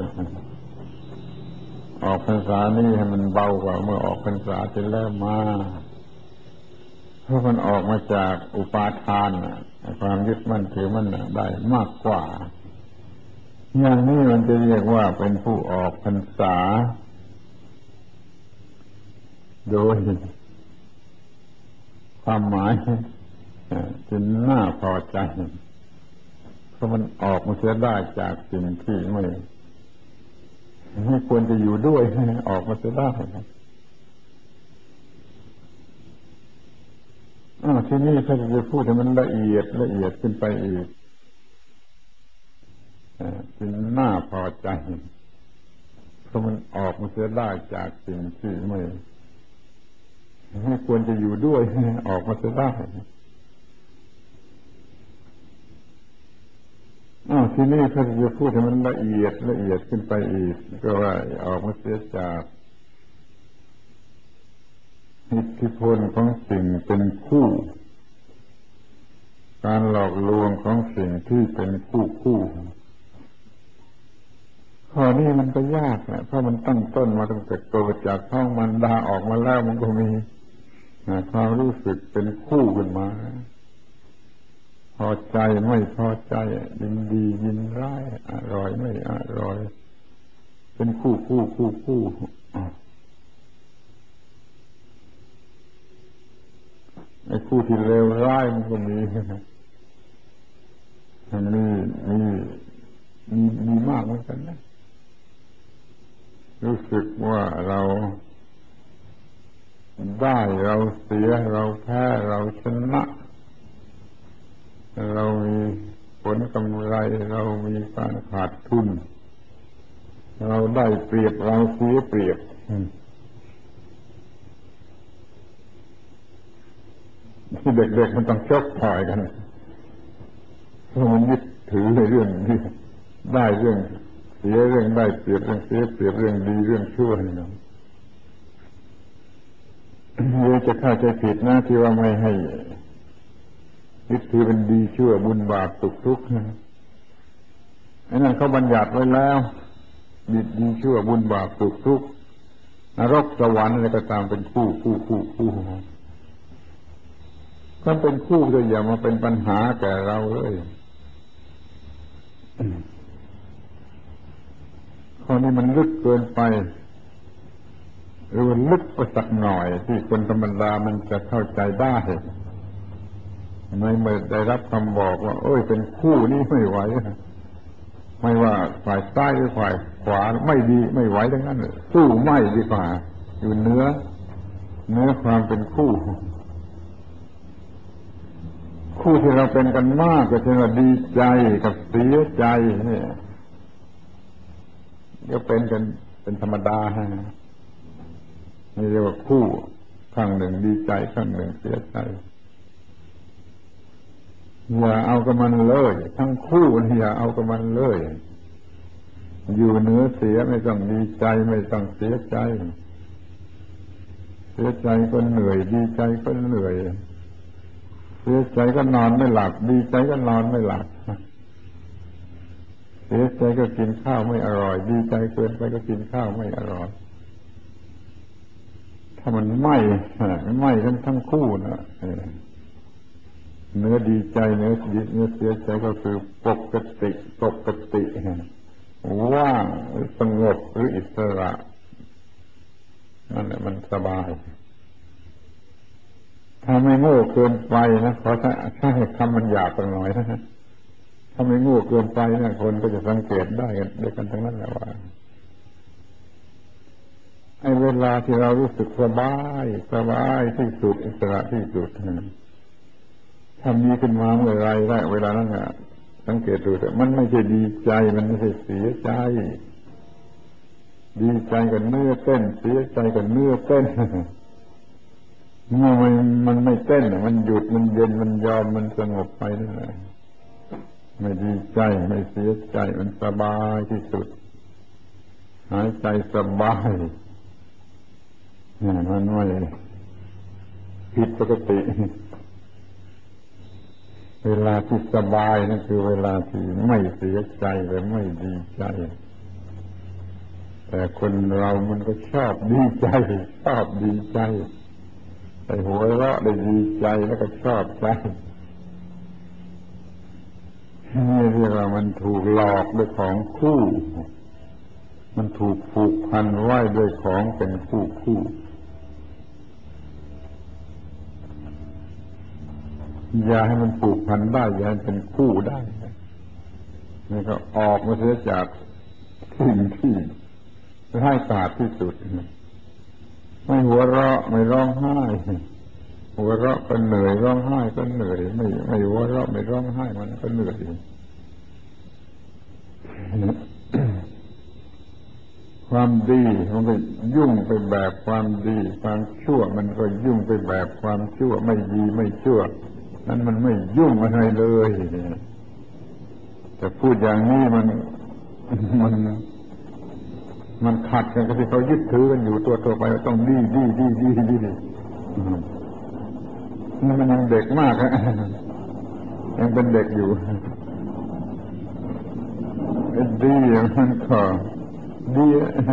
ออกพรรษานี่ให้มันเบากว่าเมื่อออกพรรษาที่แล้วมาเพราะมันออกมาจากอุปาทานความยึดมั่นถือมั่นได้มากกว่าอย่างนี้มันจะเรียกว่าเป็นผู้ออกพรรษาโดยความหมายจนน่าพอใจเพราะมันออกมาเสียได้จากสิ่งที่ไม่ไม่ควรจะอยู่ด้วยออกมาเสียได้อ้าวที่นี่ถ้าจะพูดให้มันละเอียดละเอียดขึ้นไปอีกจนน่าพอใจเพราะมันออกมาเสียได้จากสิ่งที่ไม่ไม่ควรจะอยู่ด้วยออกมาเสียได้อ้าวทีนี้ถ้าจะพูดให้มันละเอียดละเอียดขึ้นไปอีกก็ว่าออกมาเสียจากอิทธิพลของสิ่งเป็นคู่การหลอกลวงของสิ่งที่เป็นคู่คู่ข้อนี้มันก็ยากนะเพราะมันตั้งต้นมาตั้งแต่เกิดจากท้องมารดาออกมาแล้วมันก็มีความรู้สึกเป็นคู่ขึ้นมาพอใจไม่พอใจยินดียินร้ายอร่อยไม่อร่อยเป็นคู่คู่คู่คู่ไอ้คู่ที่เลวร้ายมันก็มีมันมีมีมีมีมากเหมือนกันนะรู้สึกว่าเราได้เราเสียเราแพ้เราชนะเรามีผลกำไรเรามีการขาดทุนเราได้เปรียบเราเสียเปรียบที่เด็กๆมันต้องชกต่อยกันเพราะมันยึดถือในเรื่องนี้ได้เรื่องเสียเรื่องได้เปรียบเรื่องเสียเปรียบเรื่องดีเรื่องชั่วนี่นะเดี๋ยวจะเข้าใจผิดนะที่ว่าไม่ให้ยึดถือเป็นดีชั่วบุญบาปสุขทุกข์ไอ้นั่นเขาบัญญัติไว้แล้วดีดีชั่วบุญบาปสุขทุกข์นรกสวรรค์อะไรก็ตามเป็นคู่คู่คู่คู่ถ้าเป็นคู่ก็อย่ามาเป็นปัญหาแก่เราเลยข้อนี้มันลึกเกินไปหรือมันลึกไปสักหน่อยที่คนธรรมดามันจะเข้าใจได้ไม่ไม่ได้รับคำบอกว่าเอ้ยเป็นคู่นี้ไม่ไหวไม่ว่าฝ่ายซ้ายหรือฝ่ายขวาไม่ดีไม่ไหวทั้งนั้นสู้ไม่ดีกว่าอยู่เนื้อเนื้อความเป็นคู่คู่ที่เราเป็นกันมากก็เช่นว่าดีใจกับเสียใจเนี่ยก็เป็นกันเป็นธรรมดาฮะนี่เรียกว่าคู่ข้างหนึ่งดีใจข้างหนึ่งเสียใจอย่าเอากับมันเลยทั้งคู่อย่าเอากับมันเลยอยู่เหนือเสียไม่ต้องดีใจไม่ต้องเสียใจเสียใจก็เหนื่อยดีใจก็เหนื่อยเสียใจก็นอนไม่หลับดีใจก็นอนไม่หลับเสียใจก็กินข้าวไม่อร่อยดีใจเกินไปก็กินข้าวไม่อร่อยถ้ามันไม่ไม่ทั้งทั้งคู่นะเนื้อดีใจเนื้อเนื้อเสียใจก็คือปกติปกติว่างสงบหรืออิสระนั่นแหละมันสบายถ้าไม่โง่เกินไปนะขอถ้าถ้าคำมันหยาบไปหน่อยนะถ้าไม่โง่เกินไปนะคนก็จะสังเกตได้กันด้วยกันทั้งนั้นแหละว่าไอ้เวลาที่เรารู้สึกสบายสบายที่สุดอิสระที่สุดถ้ามีขึ้นมาเมื่อไรได้เวลานั้นอะสังเกตดูแต่มันไม่ใช่ดีใจมันไม่ใช่เสียใจดีใจกับเนื้อเต้นเสียใจกับเนื้อเต้นเมื่อมันมันไม่เต้นมันหยุดมันเย็นมันยอมมันสงบไปนั่นแหละไม่ดีใจไม่เสียใจมันสบายที่สุดหายใจสบายมันไม่ผิดปกติเวลาที่สบายนั่นคือเวลาที่ไม่เสียใจหรือไม่ดีใจแต่คนเรามันก็ชอบดีใจชอบดีใจไอ้หัวเราะได้ดีใจแล้วก็ชอบใจนี่เรียกว่ามันถูกหลอกด้วยของคู่มันถูกผูกพันไว้ด้วยของเป็นคู่คู่อย่าให้มันผูกพันได้อย่าให้เป็นคู่ได้นี่ก็ออกมาเสียจากสิ่งที่ร้ายกาจที่สุดไม่หัวเราะไม่ร้องไห้หัวเราะก็เหนื่อยร้องไห้ก็เหนื่อยไม่ไม่หัวเราะไม่ร้องไห้มันก็เหนื่อยความดีมันก็ยุ่งไปแบบความดีความชั่วมันก็ยุ่งไปแบบความชั่วไม่ดีไม่ชั่วนั้นมันไม่ยุ่งอะไรเลยแต่พูดอย่างนี้มันมันมันขัดกันกับที่เขายึดถือกันอยู่ตัวตัวไปต้องดีดีดีดีดีนี่มันยังเด็กมากฮะยังเป็นเด็กอยู่ไอ้ดีมันก็ดี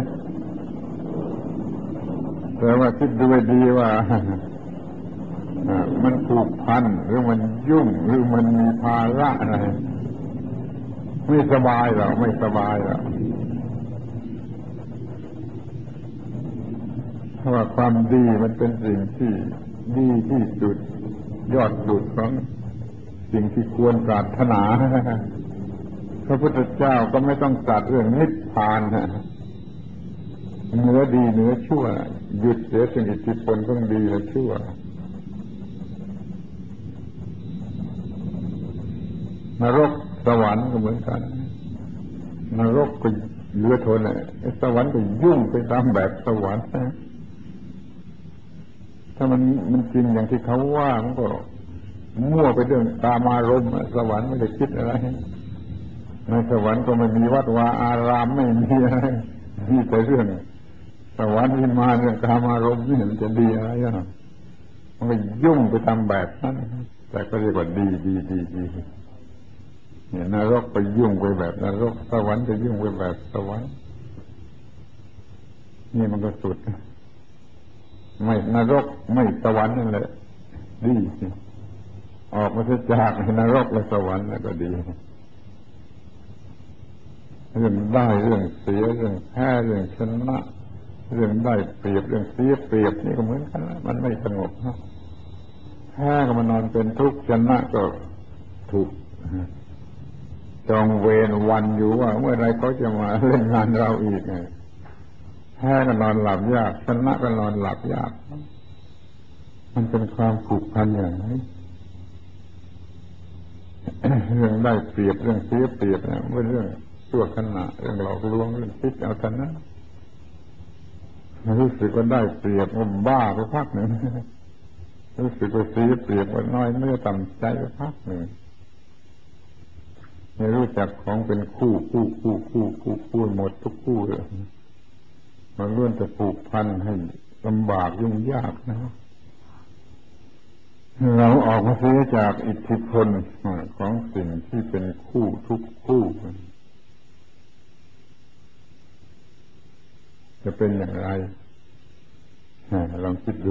แต่ว่าคิดดูให้ดีว่ามันผูกพันหรือมันยุ่งหรือมันมีภาระอะไรไม่สบายหรอกไม่สบายหรอกเพราะว่าความดีมันเป็นสิ่งที่ดีที่สุดยอดสุดของสิ่งที่ควรปรารถนาพระพุทธเจ้าก็ไม่ต้องตรัสเรื่องนิพพานเหนือดีเหนือชั่วหยุดเสียสิ่งอิทธิพลของดีและชั่วนรกสวรรค์ก็เหมือนกันนรกก็เหลือทนอ่ะสวรรค์ก็ยุ่งไปตามแบบสวรรค์ถ้ามันมันจริงอย่างที่เขาว่ามันก็มั่วไปเรื่องกามารมณ์สวรรค์ไม่ได้คิดอะไรในสวรรค์ก็ไม่มีวัดวาอารามไม่มีอะไรมีแต่เรื่องสวรรค์ที่มาเรื่องกามารมณ์นี่มันจะดีอะไรอ่ะมันก็ยุ่งไปตามแบบนั้นแต่ก็เรียกว่าดีดีดีดีเนี่ยนรกไปยุ่งไปแบบนรกสวรรค์จะยุ่งไปแบบสวรรค์นี่มันก็สุดไม่นรกไม่สวรรค์นั่นแหละดีออกมาจากนรกและสวรรค์แล้วก็ดีเรื่องได้เรื่องเสียเรื่องแพ้เรื่องชนะเรื่องได้เปรียบเรื่องเสียเปรียบนี่ก็เหมือนกันมันไม่สงบนะแพ้ก็มานอนเป็นทุกข์ชนะก็ถูกจองเวรวันอยู่ว่าเมื่อไรเขาจะมาเล่นงานเราอีกไงแพ้ก็นอนหลับยากชนะก็นอนหลับยากมันเป็นความผูกพันอย่างนี้เรื่องได้เปรียบเรื่องเสียเปรียบเนี่ยเมื่อเรื่องชั่วขณะเรื่องหลอกลวงเรื่องคิดเอาทันนะรู้สึกว่าได้เปรียบก็บ้าไปพักหนึ่งรู้สึกว่าเสียเปรียบว่าน้อยเนื้อต่ำใจไปพักหนึ่งไม่รู้จักของเป็นคู่คู่คู่คู่คู่คู่หมดทุกคู่เลยมันล้วนจะผูกพันให้ลำบากยุ่งยากนะเราออกมาเสียจากอิทธิพลของสิ่งที่เป็นคู่ทุกคู่จะเป็นอย่างไรลองคิดดู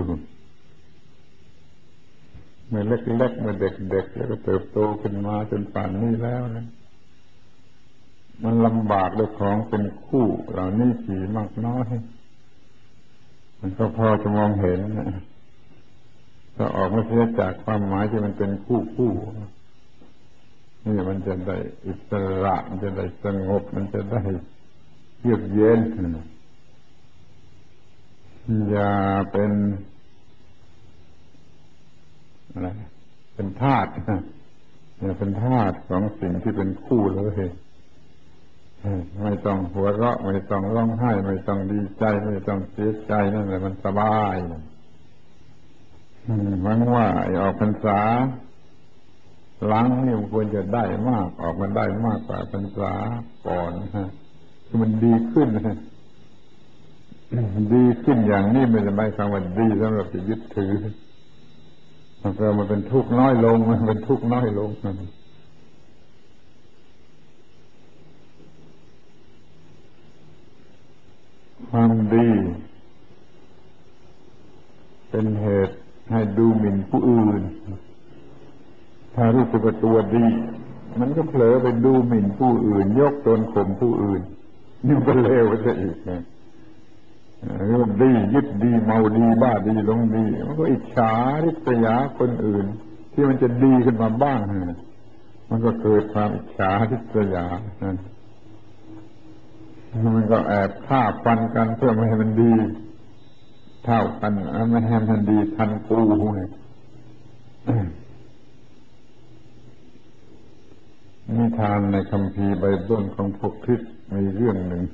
เมื่อเล็กๆเมื่อเด็กๆแล้วก็เติบโตขึ้นมาจนป่านนี้แล้วนะมันลำบากด้วยของเป็นคู่เหล่านี้กี่มากน้อยมันก็พอจะมองเห็นนะถ้าออกมาเสียจากความหมายที่มันเป็นคู่คู่นี่มันจะได้อิสระมันจะได้สงบมันจะได้เยือกเย็นอย่าเป็นอะไรเป็นทาสอย่าเป็นทาสของสิ่งที่เป็นคู่เลยไม่ต้องหัวเราะไม่ต้องร้องไห้ไม่ต้องดีใจไม่ต้องเสียใจนั่นแหละมันสบายหวังว่าออกพรรษาหลังนี่มันควรจะได้มากออกมาได้มากกว่าพรรษาก่อนคือมันดีขึ้นดีขึ้นอย่างนี้ไม่ได้หมายความว่าดีสำหรับจะยึดถือมันก็มันเป็นทุกข์น้อยลงมันเป็นทุกข์น้อยลงความดีเป็นเหตุให้ดูหมิ่นผู้อื่นถ้ารู้สึกว่าตัวดีมันก็เผลอไปดูหมิ่นผู้อื่นยกตนข่มผู้อื่นนี่ก็เลวไปซะอีกนะเรื่องดียึดดีเมาดีบ้าดีหลงดีมันก็อิจฉาริษยาคนอื่นที่มันจะดีขึ้นมาบ้างมันก็เกิดความอิจฉาริษยามันก็แอบฆ่าฟันกันเพื่อไม่ให้มันดีเท่ากันไม่ให้มันดีทันกูนิทานในคัมภีร์ไบเบิลของพวกคริสต์มีเรื่องหนึ่ง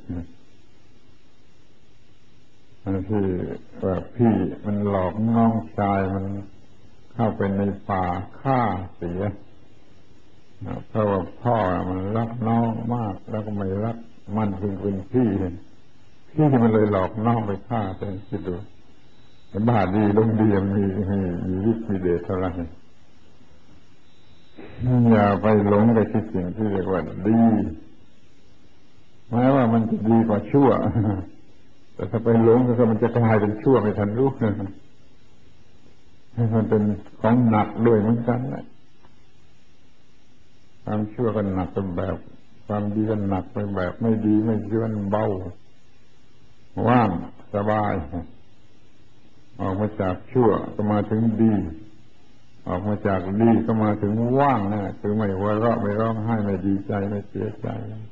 ที่ว่าพี่มันหลอกน้องชายมันเข้าไปในป่าฆ่าเสียเพราะว่าพ่อมันรักน้องมากแล้วก็ไม่รักมันเพียงเป็นพี่พี่มันเลยหลอกน้องไปฆ่าแต่คิดดูบ้าดีลงดีมีมีมีฤทธิ์มีเดชเท่าไหร่อย่าไปหลงไปที่สิ่งที่เรียกว่าดีแม้ว่ามันจะดีกว่าชั่วแต่ถ้าไปหลงก็มันจะกลายเป็นชั่วไม่ทันรู้มันเป็นของหนักด้วยเหมือนกันแหละความชั่วก็หนักเป็นแบบความดีก็หนักไปแบบไม่ดีไม่ชั่วเบาว่างสบายออกมาจากชั่วก็มาถึงดีออกมาจากดีก็มาถึงว่างนะคือไม่หัวเราะไม่ร้องไห้ไม่ดีใจไม่เสียใจ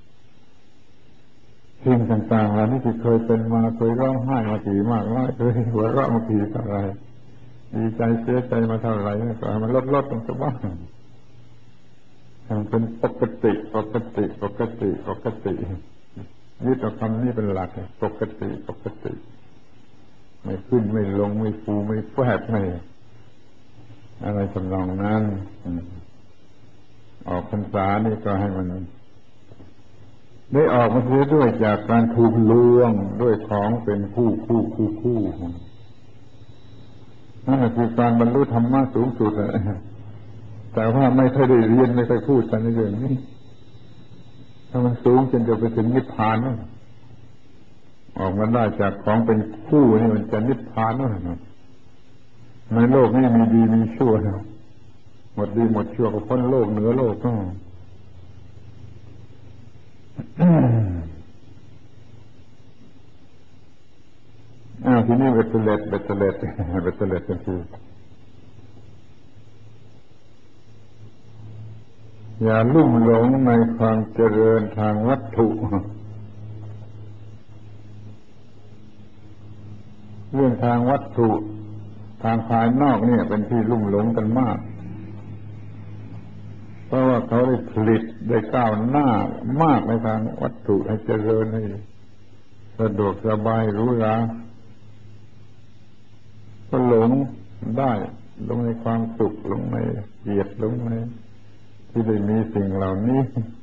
สิ่งต่างๆเหล่านี้ที่เคยเป็นมาเคยร้องไห้มากี่มากน้อยเคยหัวเราะมากี่เท่าไรดีใจเสียใจมาเท่าไรก็ให้มันลดๆลงสักบ้างให้มันเป็นปกติปกติปกติปกติยึดเอาคำนี้เป็นหลักปกติปกติไม่ขึ้นไม่ลงไม่ฟูไม่แฝงไม่อะไรทำนองนั้นออกพรรษานี่ก็ให้มันได้ออกมาเสียด้วยจากการถูกลวงด้วยของเป็นคู่คู่คู่คู่นั่นคือการบรรลุธรรมะสูงสุดแต่ว่าไม่ค่อยได้เรียนไม่ค่อยพูดกันในเรื่องนี้ถ้ามันสูงจนจะไปถึงนิพพานออกมาได้จากของเป็นคู่นี่มันจะนิพพานนะในโลกนี้มีดีมีชั่วหมดดีหมดชั่วก็พ้นโลกเหนือโลกก็อ้าวทีนี้เบ็ดเตล็ดเบ็ดเตล็ดเบ็ดเตล็ดกันทีอย่าลุ่มหลงในความเจริญทางวัตถุเรื่องทางวัตถุทางภายนอกเนี่ยเป็นที่ลุ่มหลงกันมากเพราะว่าเขาได้ผลิตได้ก้าวหน้ามากในทางวัตถุให้เจริญให้สะดวกสบายหรูหราก็หลงได้หลงในความสุขหลงในเกียรติหลงในที่ได้มีสิ่งเหล่านี้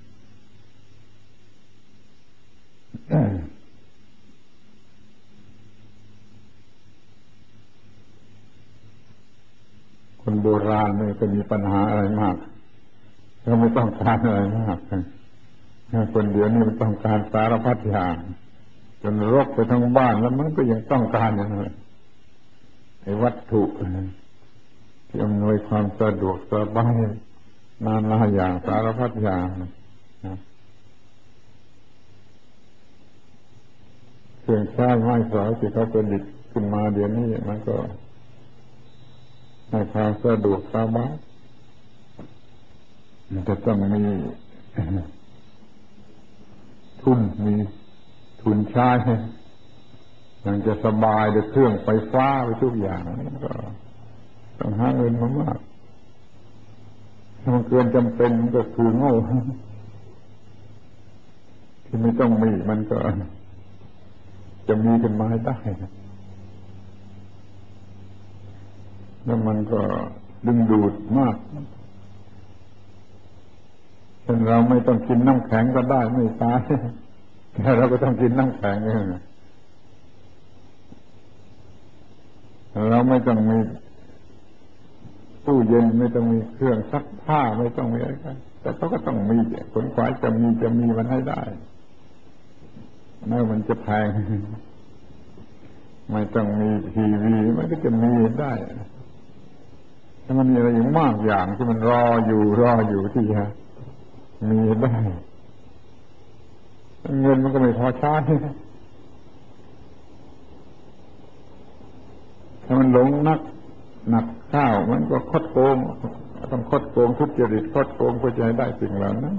คนโบราณนี่ก็มีปัญหาอะไรมากเขาไม่ต้องการอะไรมากคนเดียวนี่มันต้องการสารพัดอย่างจนรกไปทั้งบ้านแล้วมันก็ยังต้องการอย่างนั้นไอ้วัตถุที่อำนวยความสะดวกสบายนานาอย่างสารพัดอย่างเครื่องใช้ไม้สอยที่เขาประดิษฐ์ขึ้นมาเดี๋ยวนี้มันก็ให้ความสะดวกสบายมันจะต้องมีทุนมีทุนใช้ยังจะสบายด้วยเครื่องไฟฟ้าไปทุกอย่างก็ต้องหาเงินมามากถ้ามันเกินจำเป็นมันก็คือโง่ที่ไม่ต้องมีมันก็จะมีขึ้นมาได้แล้วมันก็ดึงดูดมากเช่นเราไม่ต้องกินน้ำแข็งก็ได้ไม่ตายแต่เราก็ต้องกินน้ำแข็งเราไม่ต้องมีตู้เย็นไม่ต้องมีเครื่องซักผ้าไม่ต้องมีอะไรกันแต่เขาก็ต้องมีขนขวายจะมีจะมีมันให้ได้แม้มันจะแพงไม่ต้องมีทีวีมันก็จะมีได้ถ้ามันมีอะไรอย่างมากอย่างที่มันรออยู่รออยู่ที่จะมีได้เงินมันก็ไม่พอใช้ถ้ามันหลงนักหนักข้าวมันก็คดโกงต้องคดโกงทุจริตคดโกงเพื่อจะให้ได้สิ่งเหล่านั้น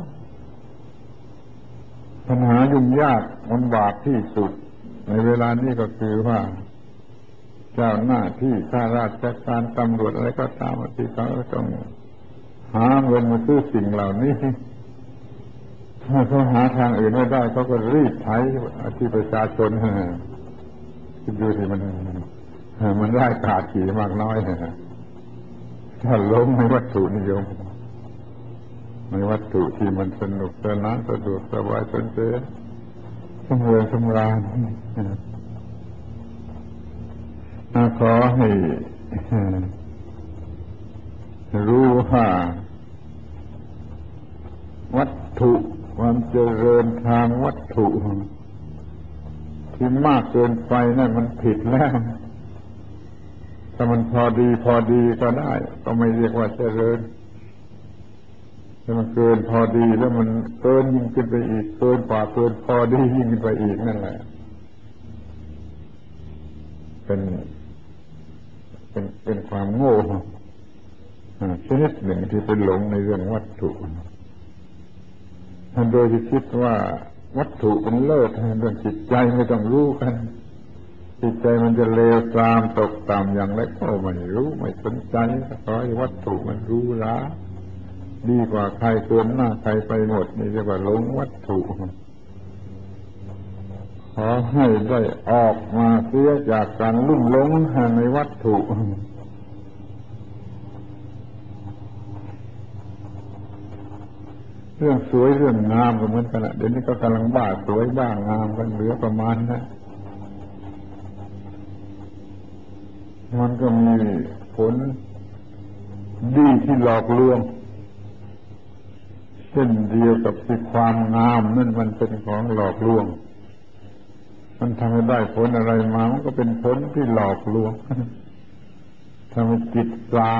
ปัญหายุ่งยากลำบากที่สุดในเวลานี้ก็คือว่าเจ้าหน้าที่ข้าราชการตำรวจอะไรก็ตามที่เขาต้องหาเงินมาซื้อสิ่งเหล่านี้ถ้าเขาหาทางอื่นไม่ได้เขาก็รีดไถที่ประชาชนคิดดูสิมันมันได้ขาดกี่มากน้อยถ้าล้มในวัตถุนิยมในวัตถุที่มันสนุกสนานสะดวกสบายสนเสสมเริงสำราญขอให้รู้ว่าวัตถุความเจริญทางวัตถุที่มากเกินไปนั่นมันผิดแล้วถ้ามันพอดีพอดีก็ได้ก็ไม่เรียกว่าเจริญถ้ามันเกินพอดีแล้วมันเกินยิ่งขึ้นไปอีกเกินกว่าเกินพอดียิ่งขึ้นไปอีกนั่นแหละเป็นเป็นเป็นความโง่ชนิดหนึ่งที่เป็นหลงในเรื่องวัตถุโดยที่คิดว่าวัตถุเป็นเลิศเรื่องจิตใจไม่ต้องรู้กันจิตใจมันจะเลวทรามตกต่ำอย่างไรก็ไม่รู้ไม่สนใจขอให้วัตถุมันรู้ละดีกว่าใครเกินหน้าใครไปหมดนี่เรียกว่าหลงวัตถุขอให้ได้ออกมาเสียจากการลุ่มหลงในวัตถุเรื่องสวยเรื่องงามก็เหมือนกันเดี๋ยวนี้ก็กำลังบ้าสวยบ้างามกันเหลือประมาณนะมันก็มีผลดีที่หลอกลวงเช่นเดียวกับที่ความงามนั่นมันเป็นของหลอกลวงมันทำให้ได้ผลอะไรมามันก็เป็นผลที่หลอกลวงทำให้จิตตาม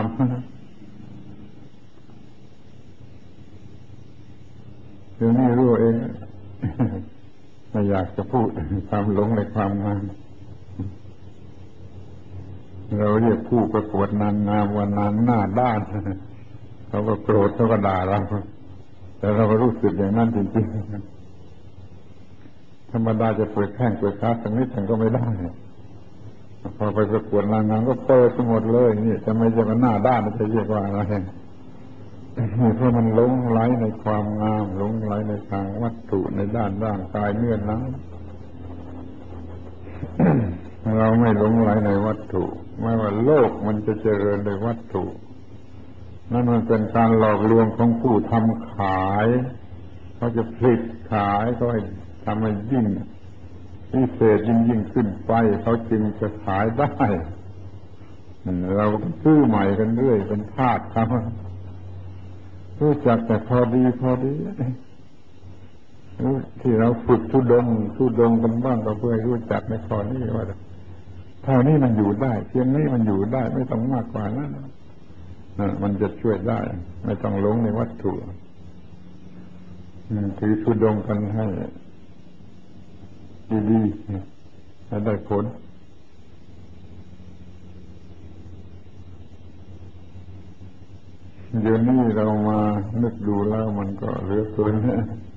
เดี๋ยวนี้รู้เองไม่อยากจะพูดความหลงในความงามเราเรียกผู้ประกวดนางงามว่านางหน้าด้านเขาก็โกรธเขาก็ด่าเราแต่เราก็รู้สึกอย่างนั้นจริงๆธรรมดาจะเปิดแข้งเปิดขาสักนิดมันก็ไม่ได้พอไปประกวดนางงามก็เปิดหมดเลยนี่จะไม่เรียกว่าหน้าด้านจะเรียกว่าอะไรเพราะมันหลงไหลในความงามหลงไหลในทางวัตถุในด้านร่างกายเนื้อหนังเราไม่หลงไหลในวัตถุไม่ว่าโลกมันจะเจริญโดยวัตถุนั่นมันเป็นการหลอกลวงของผู้ทำขายเขาจะผลิตขายเขาให้ทำให้ยิ่งพิเศษยิ่งยิ่งขึ้นไปเขาจึงจะขายได้เราซื้อใหม่กันเรื่อยเป็นทาสเขารู้จักแต่พอดีพอดีที่เราฝึกทุดงทุดงกันบ้างก็เพื่อให้รู้จักในข้อนี้ว่าเท่านี้มันอยู่ได้เพียงนี้มันอยู่ได้ไม่ต้องมากกว่านั้นมันจะช่วยได้ไม่ต้องหลงในวัตถุถือทุดงกันให้ดีๆให้ได้ผลเดี๋ยวนี้เรามานึกดูแล้วมันก็เหลือเกิน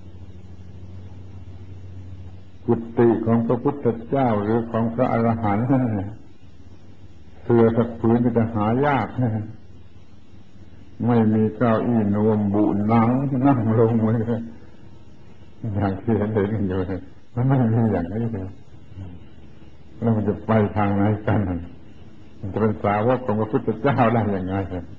กุฏิของพระพุทธเจ้าหรือของพระอรหันต์เสื้อสักผืนก็จะหายากไม่มีเก้าอี้นวมบุหนังนั่งลงเลยอย่างที่เห็นเห็นกันอยู่มันไม่มีอย่างนี้เลยแล้วมันจะไปทางไหนกันมันจะเป็นสาวกของพระพุทธเจ้าได้ยังไง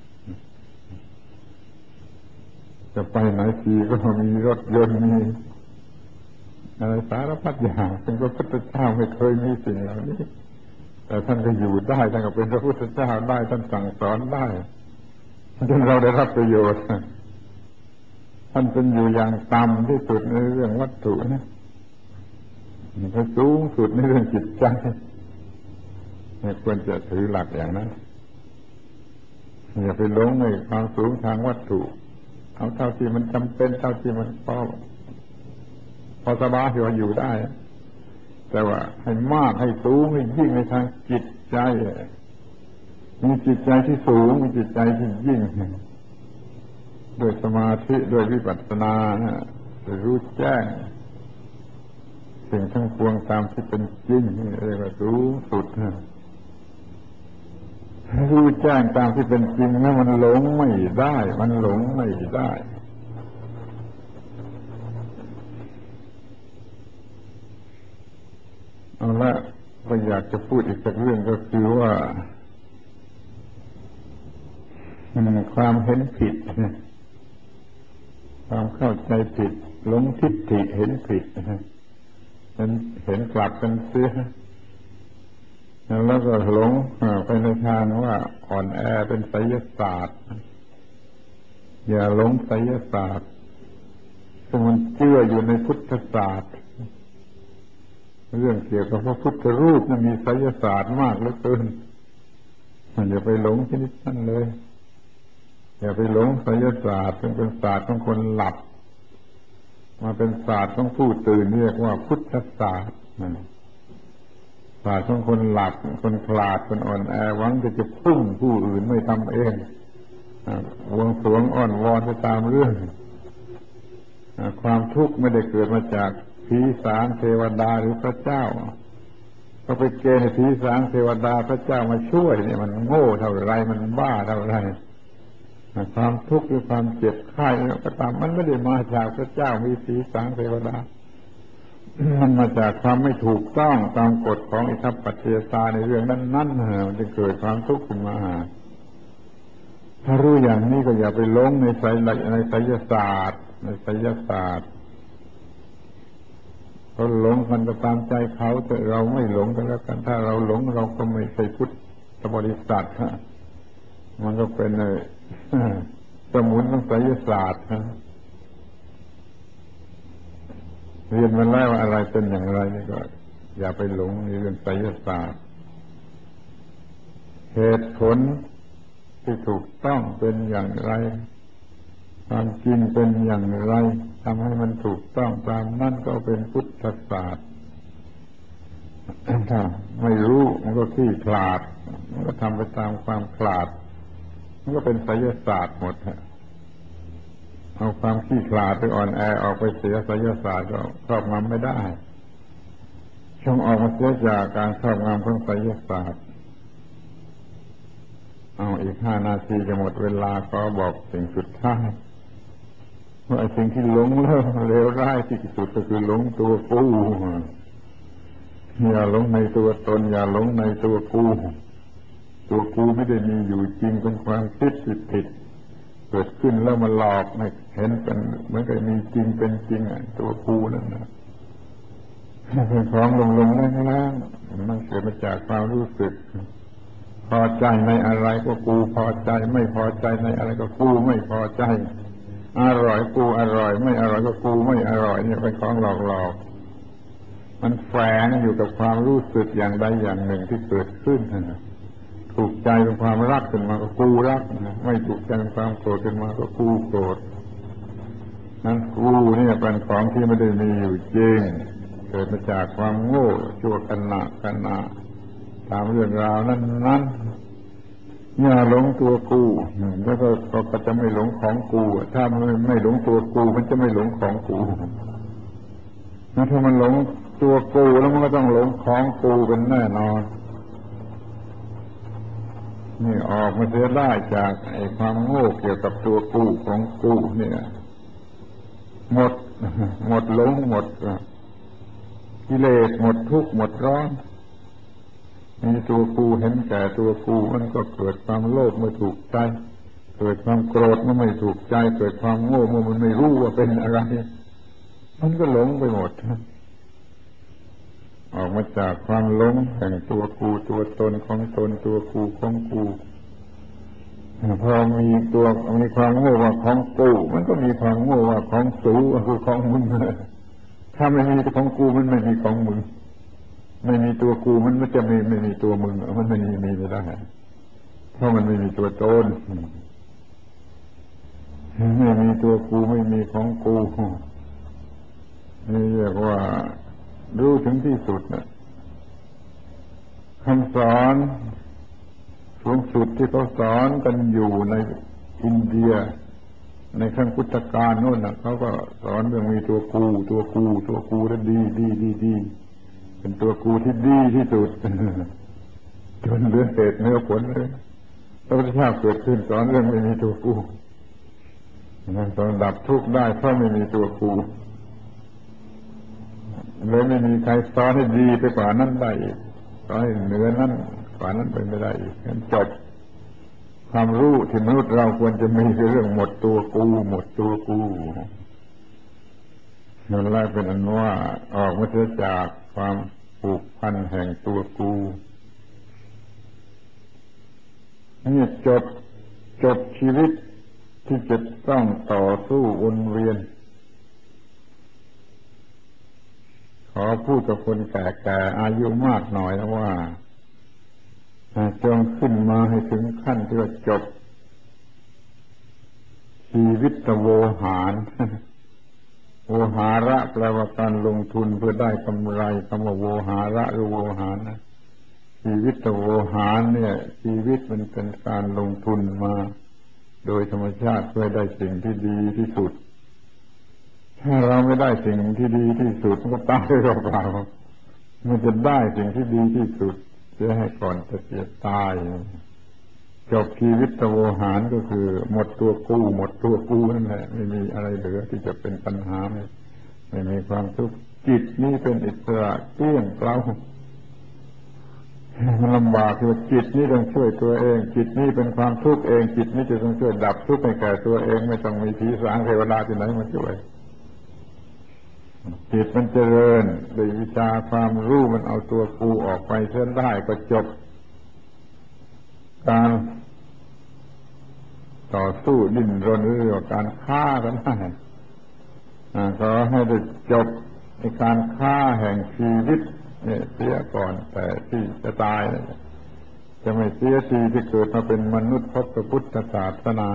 จะไปไหนทีก็มีรถยนต์มีอะไรสารพัดอย่างซึ่งพระพุทธเจ้าไม่เคยมีสิ่งเหล่านี้แต่ท่านก็อยู่ได้ท่านก็เป็นพระพุทธเจ้าได้ท่านสั่งสอนได้จนเราได้รับประโยชน์ท่านเป็นอยู่อย่างต่ำที่สุดในเรื่องวัตถุนะท่านสูงสุดในเรื่องจิตใจไม่ควรจะถือหลักอย่างนั้นอย่าไปหลงในความสูงทางวัตถุเอาเท่าที่มันจำเป็นเท่าที่มันพอพอสบายที่ว่าอยู่ได้แต่ว่าให้มากให้สูงให้ยิ่งในทางจิตใจมีจิตใจที่สูงมีจิตใจที่ยิ่งด้วยสมาธิด้วยวิปัสสนารู้แจ้งสิ่งทั้งปวงตามที่เป็นจริงนี่เรียกว่ารู้สุดรู้แจ้งตามที่เป็นจริงนะมันหลงไม่ได้มันหลงไม่ได้เอาละก็อยากจะพูดอีกสักเรื่องก็คือว่าความเห็นผิดความเข้าใจผิดหลงทิฏฐิเห็นผิดเห็นเห็นกลับกันเสียแล้วก็หลงไปในทางว่าอ่อนแอเป็นไสยศาสตร์อย่าหลงไสยศาสตร์ซึ่งมันเชื่ออยู่ในพุทธศาสตร์เรื่องเกี่ยวกับพระพุทธรูปมันมีไสยศาสตร์มากเหลือเกินมันอย่าไปหลงชนิดนั้นเลยอย่าไปหลงไสยศาสตร์ซึ่งเป็นศาสตร์ของคนหลับมาเป็นศาสตร์ของผู้ตื่นเรียกว่าพุทธศาสตร์ศาสตร์ของคนหลับคนขลาดคนอ่อนแอหวังจะจะพึ่งผู้อื่นไม่ทำเองวงสรวงอ้อนวอนไปตามเรื่องความทุกข์ไม่ได้เกิดมาจากผีสางเทวดาหรือพระเจ้าก็ไปเกณฑ์ผีสางเทวดาพระเจ้ามาช่วยเนี่ยมันโง่เท่าไรมันบ้าเท่าไรความทุกข์หรือความเจ็บไข้ก็ตามมันไม่ได้มาจากพระเจ้ามีผีสางเทวดามันมาจากความไม่ถูกต้องตามกฎของอิทัปปัจจยตาในเรื่องนั้นๆมันจะเกิดความทุกข์ขึ้นมาถ้ารู้อย่างนี้ก็อย่าไปหลงในไสยในไสยศาสตร์ในไสยศาสตร์เขาหลงกันก็ตามใจเขาแต่เราไม่หลงกันแล้วกันถ้าเราหลงเราก็ไม่ใช่พุทธบริษัทมันก็เป็นสมุนของไสยศาสตร์เรียนมาแล้วว่าอะไรเป็นอย่างไรนี่ก็อย่าไปหลงในเรื่องไสยศาสตร์เหตุผลที่ถูกต้องเป็นอย่างไรความจริงเป็นอย่างไรทำให้มันถูกต้องตามนั่นก็เป็นพุทธศาสตร์ถ้าไม่รู้มันก็ขี้ขลาดมันก็ทำไปตามความขลาดมันก็เป็นไสยศาสตร์หมดเอาความขี้ขลาดไปอ่อนแอออกไปเสียไสยศาสตร์ก็ครอบงำไม่ได้ช่องออกมาเสียจากการครอบงำของไสยศาสตร์เอาอีกห้านาทีจะหมดเวลาก็บอกสิ่งสุดท้ายว่าสิ่งที่หลงแล้วเลวร้ายที่สุดก็คือหลงตัวกูอย่าหลงในตัวตนอย่าหลงในตัวกูตัวกูไม่ได้มีอยู่จริงเป็นความคิดผิดผิดเกิดขึ้นแล้วมาหลอกให้เห็นเป็นเหมือนกับมีจริงเป็นจริงตัวกูนั่นนะเป็นของลงลงแรงๆมันเกิดมาจากความรู้สึกพอใจในอะไรก็กูพอใจไม่พอใจในอะไรก็กูไม่พอใจอร่อยกูอร่อยไม่อร่อยก็กูไม่อร่อยเนี่ยเป็นของหลอกๆมันแฝงอยู่กับความรู้สึกอย่างใดอย่างหนึ่งที่เกิดขึ้นถูกใจเป็นความรักขึ้นมาก็กูรักไม่ถูกใจเป็นความโกรธขึ้นมาก็กูโกรธนั้นกูเนี่ยเป็นของที่ไม่ได้มีอยู่จริงเกิดมาจากความโง่ชั่วขณะขณะตามเรื่องราวนั้นๆอย่าหลงตัวกูแล้วก็ก็จะไม่หลงของกูถ้าไม่ไม่หลงตัวกูมันจะไม่หลงของกูแล้วถ้ามันหลงตัวกูแล้วมันก็ต้องหลงของกูเป็นแน่นอนนี่ออกมาเสียได้จากไอ้ความโง่เกี่ยวกับตัวกูของกูเนี่ยหมดหมดหลงหมดกิเลสหมดทุกข์หมดร้อนมีตัวกูเห็นแก่ตัวกูมันก็เกิดความโลภไม่ถูกใจเกิดความโกรธเมื่อไม่ถูกใจเกิดความโง่เมื่อมันไม่รู้ว่าเป็นอะไรมันก็หลงไปหมดออกมาจากความหลงแห่งตัวกูตัวตนของตนตัวกูของกูพอมีตัวมีความโง่ว่าของกูมันก็มีความโง่ว่าของสูคือของมึงถ้าไม่มีของกูมันไม่มีของมึงไม่มีตัวกูมันมันจะไม่ไม่มีตัวมึงมันไม่มีมีไม่ได้เพราะมันไม่มีตัวตนไม่มีตัวกูไม่มีของกูนี่เรียกว่ารู้ถึงที่สุดนะคำสอนสูงสุดที่เขาสอนกันอยู่ในอินเดียในครั้งพุทธกาลโน่นนะเขาก็สอนเรื่องมีตัวกูตัวกูตัวกูแล้วดีดีดีดีเป็นตัวกูที่ดีที่สุดจนเหลือเศษเนื้อผลเลยพระพุทธเจ้าเกิดขึ้นสอนเรื่องไม่มีตัวกูสอนดับทุกข์ได้เพราะไม่มีตัวกูเลยไม่มีใครสอนให้ดีไปกว่านั้นได้อีกสอนให้เหนือนั้นกว่านั้นไปไม่ได้อีกงั้นจบความรู้ที่มนุษย์เราควรจะมีคือเรื่องหมดตัวกูหมดตัวกูนั่นแหละเป็นอันว่าออกมาจากความผูกพันแห่งตัวกูนี่จบจบชีวิตที่จะต้องต่อสู้วนเวียนขอพูดกับคนแก่ๆอายุมากหน่อยแล้วว่าจงขึ้นมาให้ถึงขั้นที่ว่าจบชีวิตโวหารโวหาระแปลว่าการลงทุนเพื่อได้กำไรคำว่าโวหาระหรือโวหารนะชีวิตโวหารเนี่ยชีวิตมันเป็นการลงทุนมาโดยธรรมชาติเพื่อได้สิ่งที่ดีที่สุดถ้าเราไม่ได้สิ่งที่ดีที่สุดมันก็ตายเปล่าๆมันจะได้สิ่งที่ดีที่สุดจะให้ก่อนจะเสียตายจบชีวิตโวหารก็คือหมดตัวกู้หมดตัวกู้นั่นแหละไม่มีอะไรเหลือที่จะเป็นปัญหาไม่ไม่มีความทุกข์จิตนี้เป็นอิสระเกลี้ยงเปล่ามันลำบากคือจิตนี้ต้องช่วยตัวเองจิตนี้เป็นความทุกข์เองจิตนี้จะต้องช่วยดับทุกข์ให้แก่ตัวเองไม่ต้องมีผีสางเทวดาที่ไหนมาช่วยจิตมันเจริญด้วยวิชาความรู้มันเอาตัวกูออกไปเส้นได้ก็จบการต่อสู้ดิ้นรนหรือว่าการฆ่ากันได้ขอให้ได้จบในการฆ่าแห่งชีวิตเนี่ยเสียก่อนแต่ที่จะตายจะไม่เสียทีที่เกิดมาเป็นมนุษย์พบพุทธศาสนา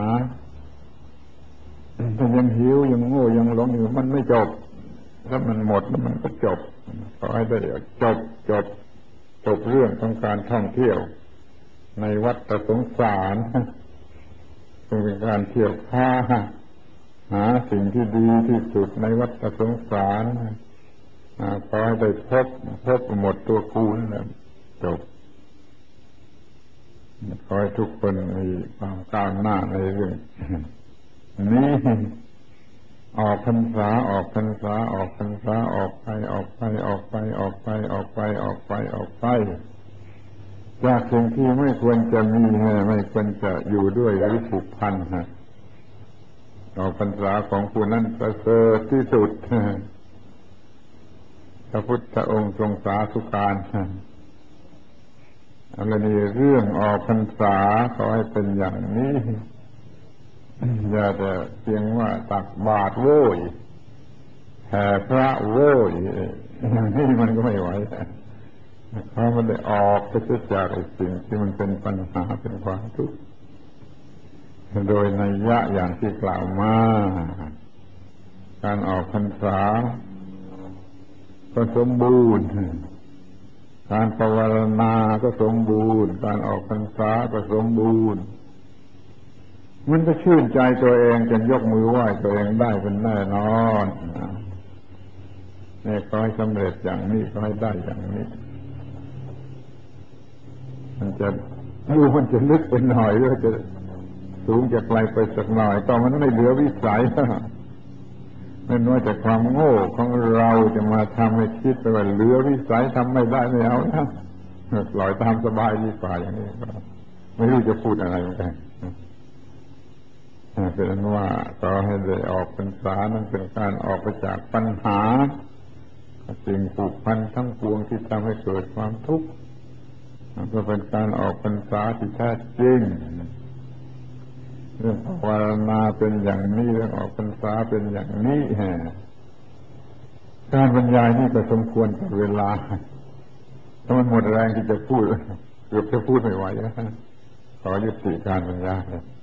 ถ้ายังหิวยังโง่ยังหลงอยู่มันไม่จบถ้ามันหมดแล้วมันก็จบขอให้ได้จบจบจบเรื่องของการท่องเที่ยวในวัฏสงสารซึ่งเป็นการเที่ยวหาหาสิ่งที่ดีที่สุดในวัฏสงสารขอให้ได้พบพบหมดตัวกูนั่นแหละจบขอให้ทุกคนมีความก้าวหน้าในเรื่องนี้ออกพรรษาออกพรรษาออกพรรษาออกไปออกไปออกไปออกไปออกไปออกไปออกไปจากสิ่งที่ไม่ควรจะมีไม่ควรจะอยู่ด้วยหรือผูกพันฮะออกพรรษาของผู้นั้นประเสริฐที่สุดพระพุทธองค์ทรงสาธุการอะไรนี่เรื่องออกพรรษาขอให้เป็นอย่างนี้อย่าแต่เพียงว่าตักบาตรโว้ยแห่พระโว้ยอย่างนี้มันก็ไม่ไหวเพราะมันได้ออกไปจากไอ้สิ่งที่มันเป็นปัญหาเป็นความทุกข์โดยนัยยะอย่างที่กล่าวมาการออกพรรษาก็สมบูรณ์การภาวนาก็สมบูรณ์การออกพรรษาก็สมบูรณ์มันก็ชื่นใจตัวเองจนยกมือไหว้ตัวเองได้เป็นแน่นอนนี่ขอให้สำเร็จอย่างนี้ขอให้ได้อย่างนี้มันจะรู้มันจะลึกไปหน่อยหรือจะสูงจะไกลไปสักหน่อยก็มันไม่เหลือวิสัยไม่น้อยจากความโง่ของเราจะมาทำให้คิดไปว่าเหลือวิสัยทำไม่ได้ไม่เอานะปล่อยตามสบายดีกว่าอย่างนี้ก็ไม่รู้จะพูดอะไรเหมือนกันเป็นนั้นว่าต่อให้ได้ออกพรรษานั้นเป็นการออกไปจากปัญหาสิ่งผูกพันทั้งปวงที่ทำให้เกิดความทุกข์ก็เป็นการออกพรรษาที่แท้จริงเรื่องภาวนาเป็นอย่างนี้เรื่องออกพรรษาเป็นอย่างนี้การบรรยายนี่ก็สมควรกับเวลาถ้ามันหมดแรงที่จะพูดเกือบจะพูดไม่ไหวแล้วขอยุติการบรรยาย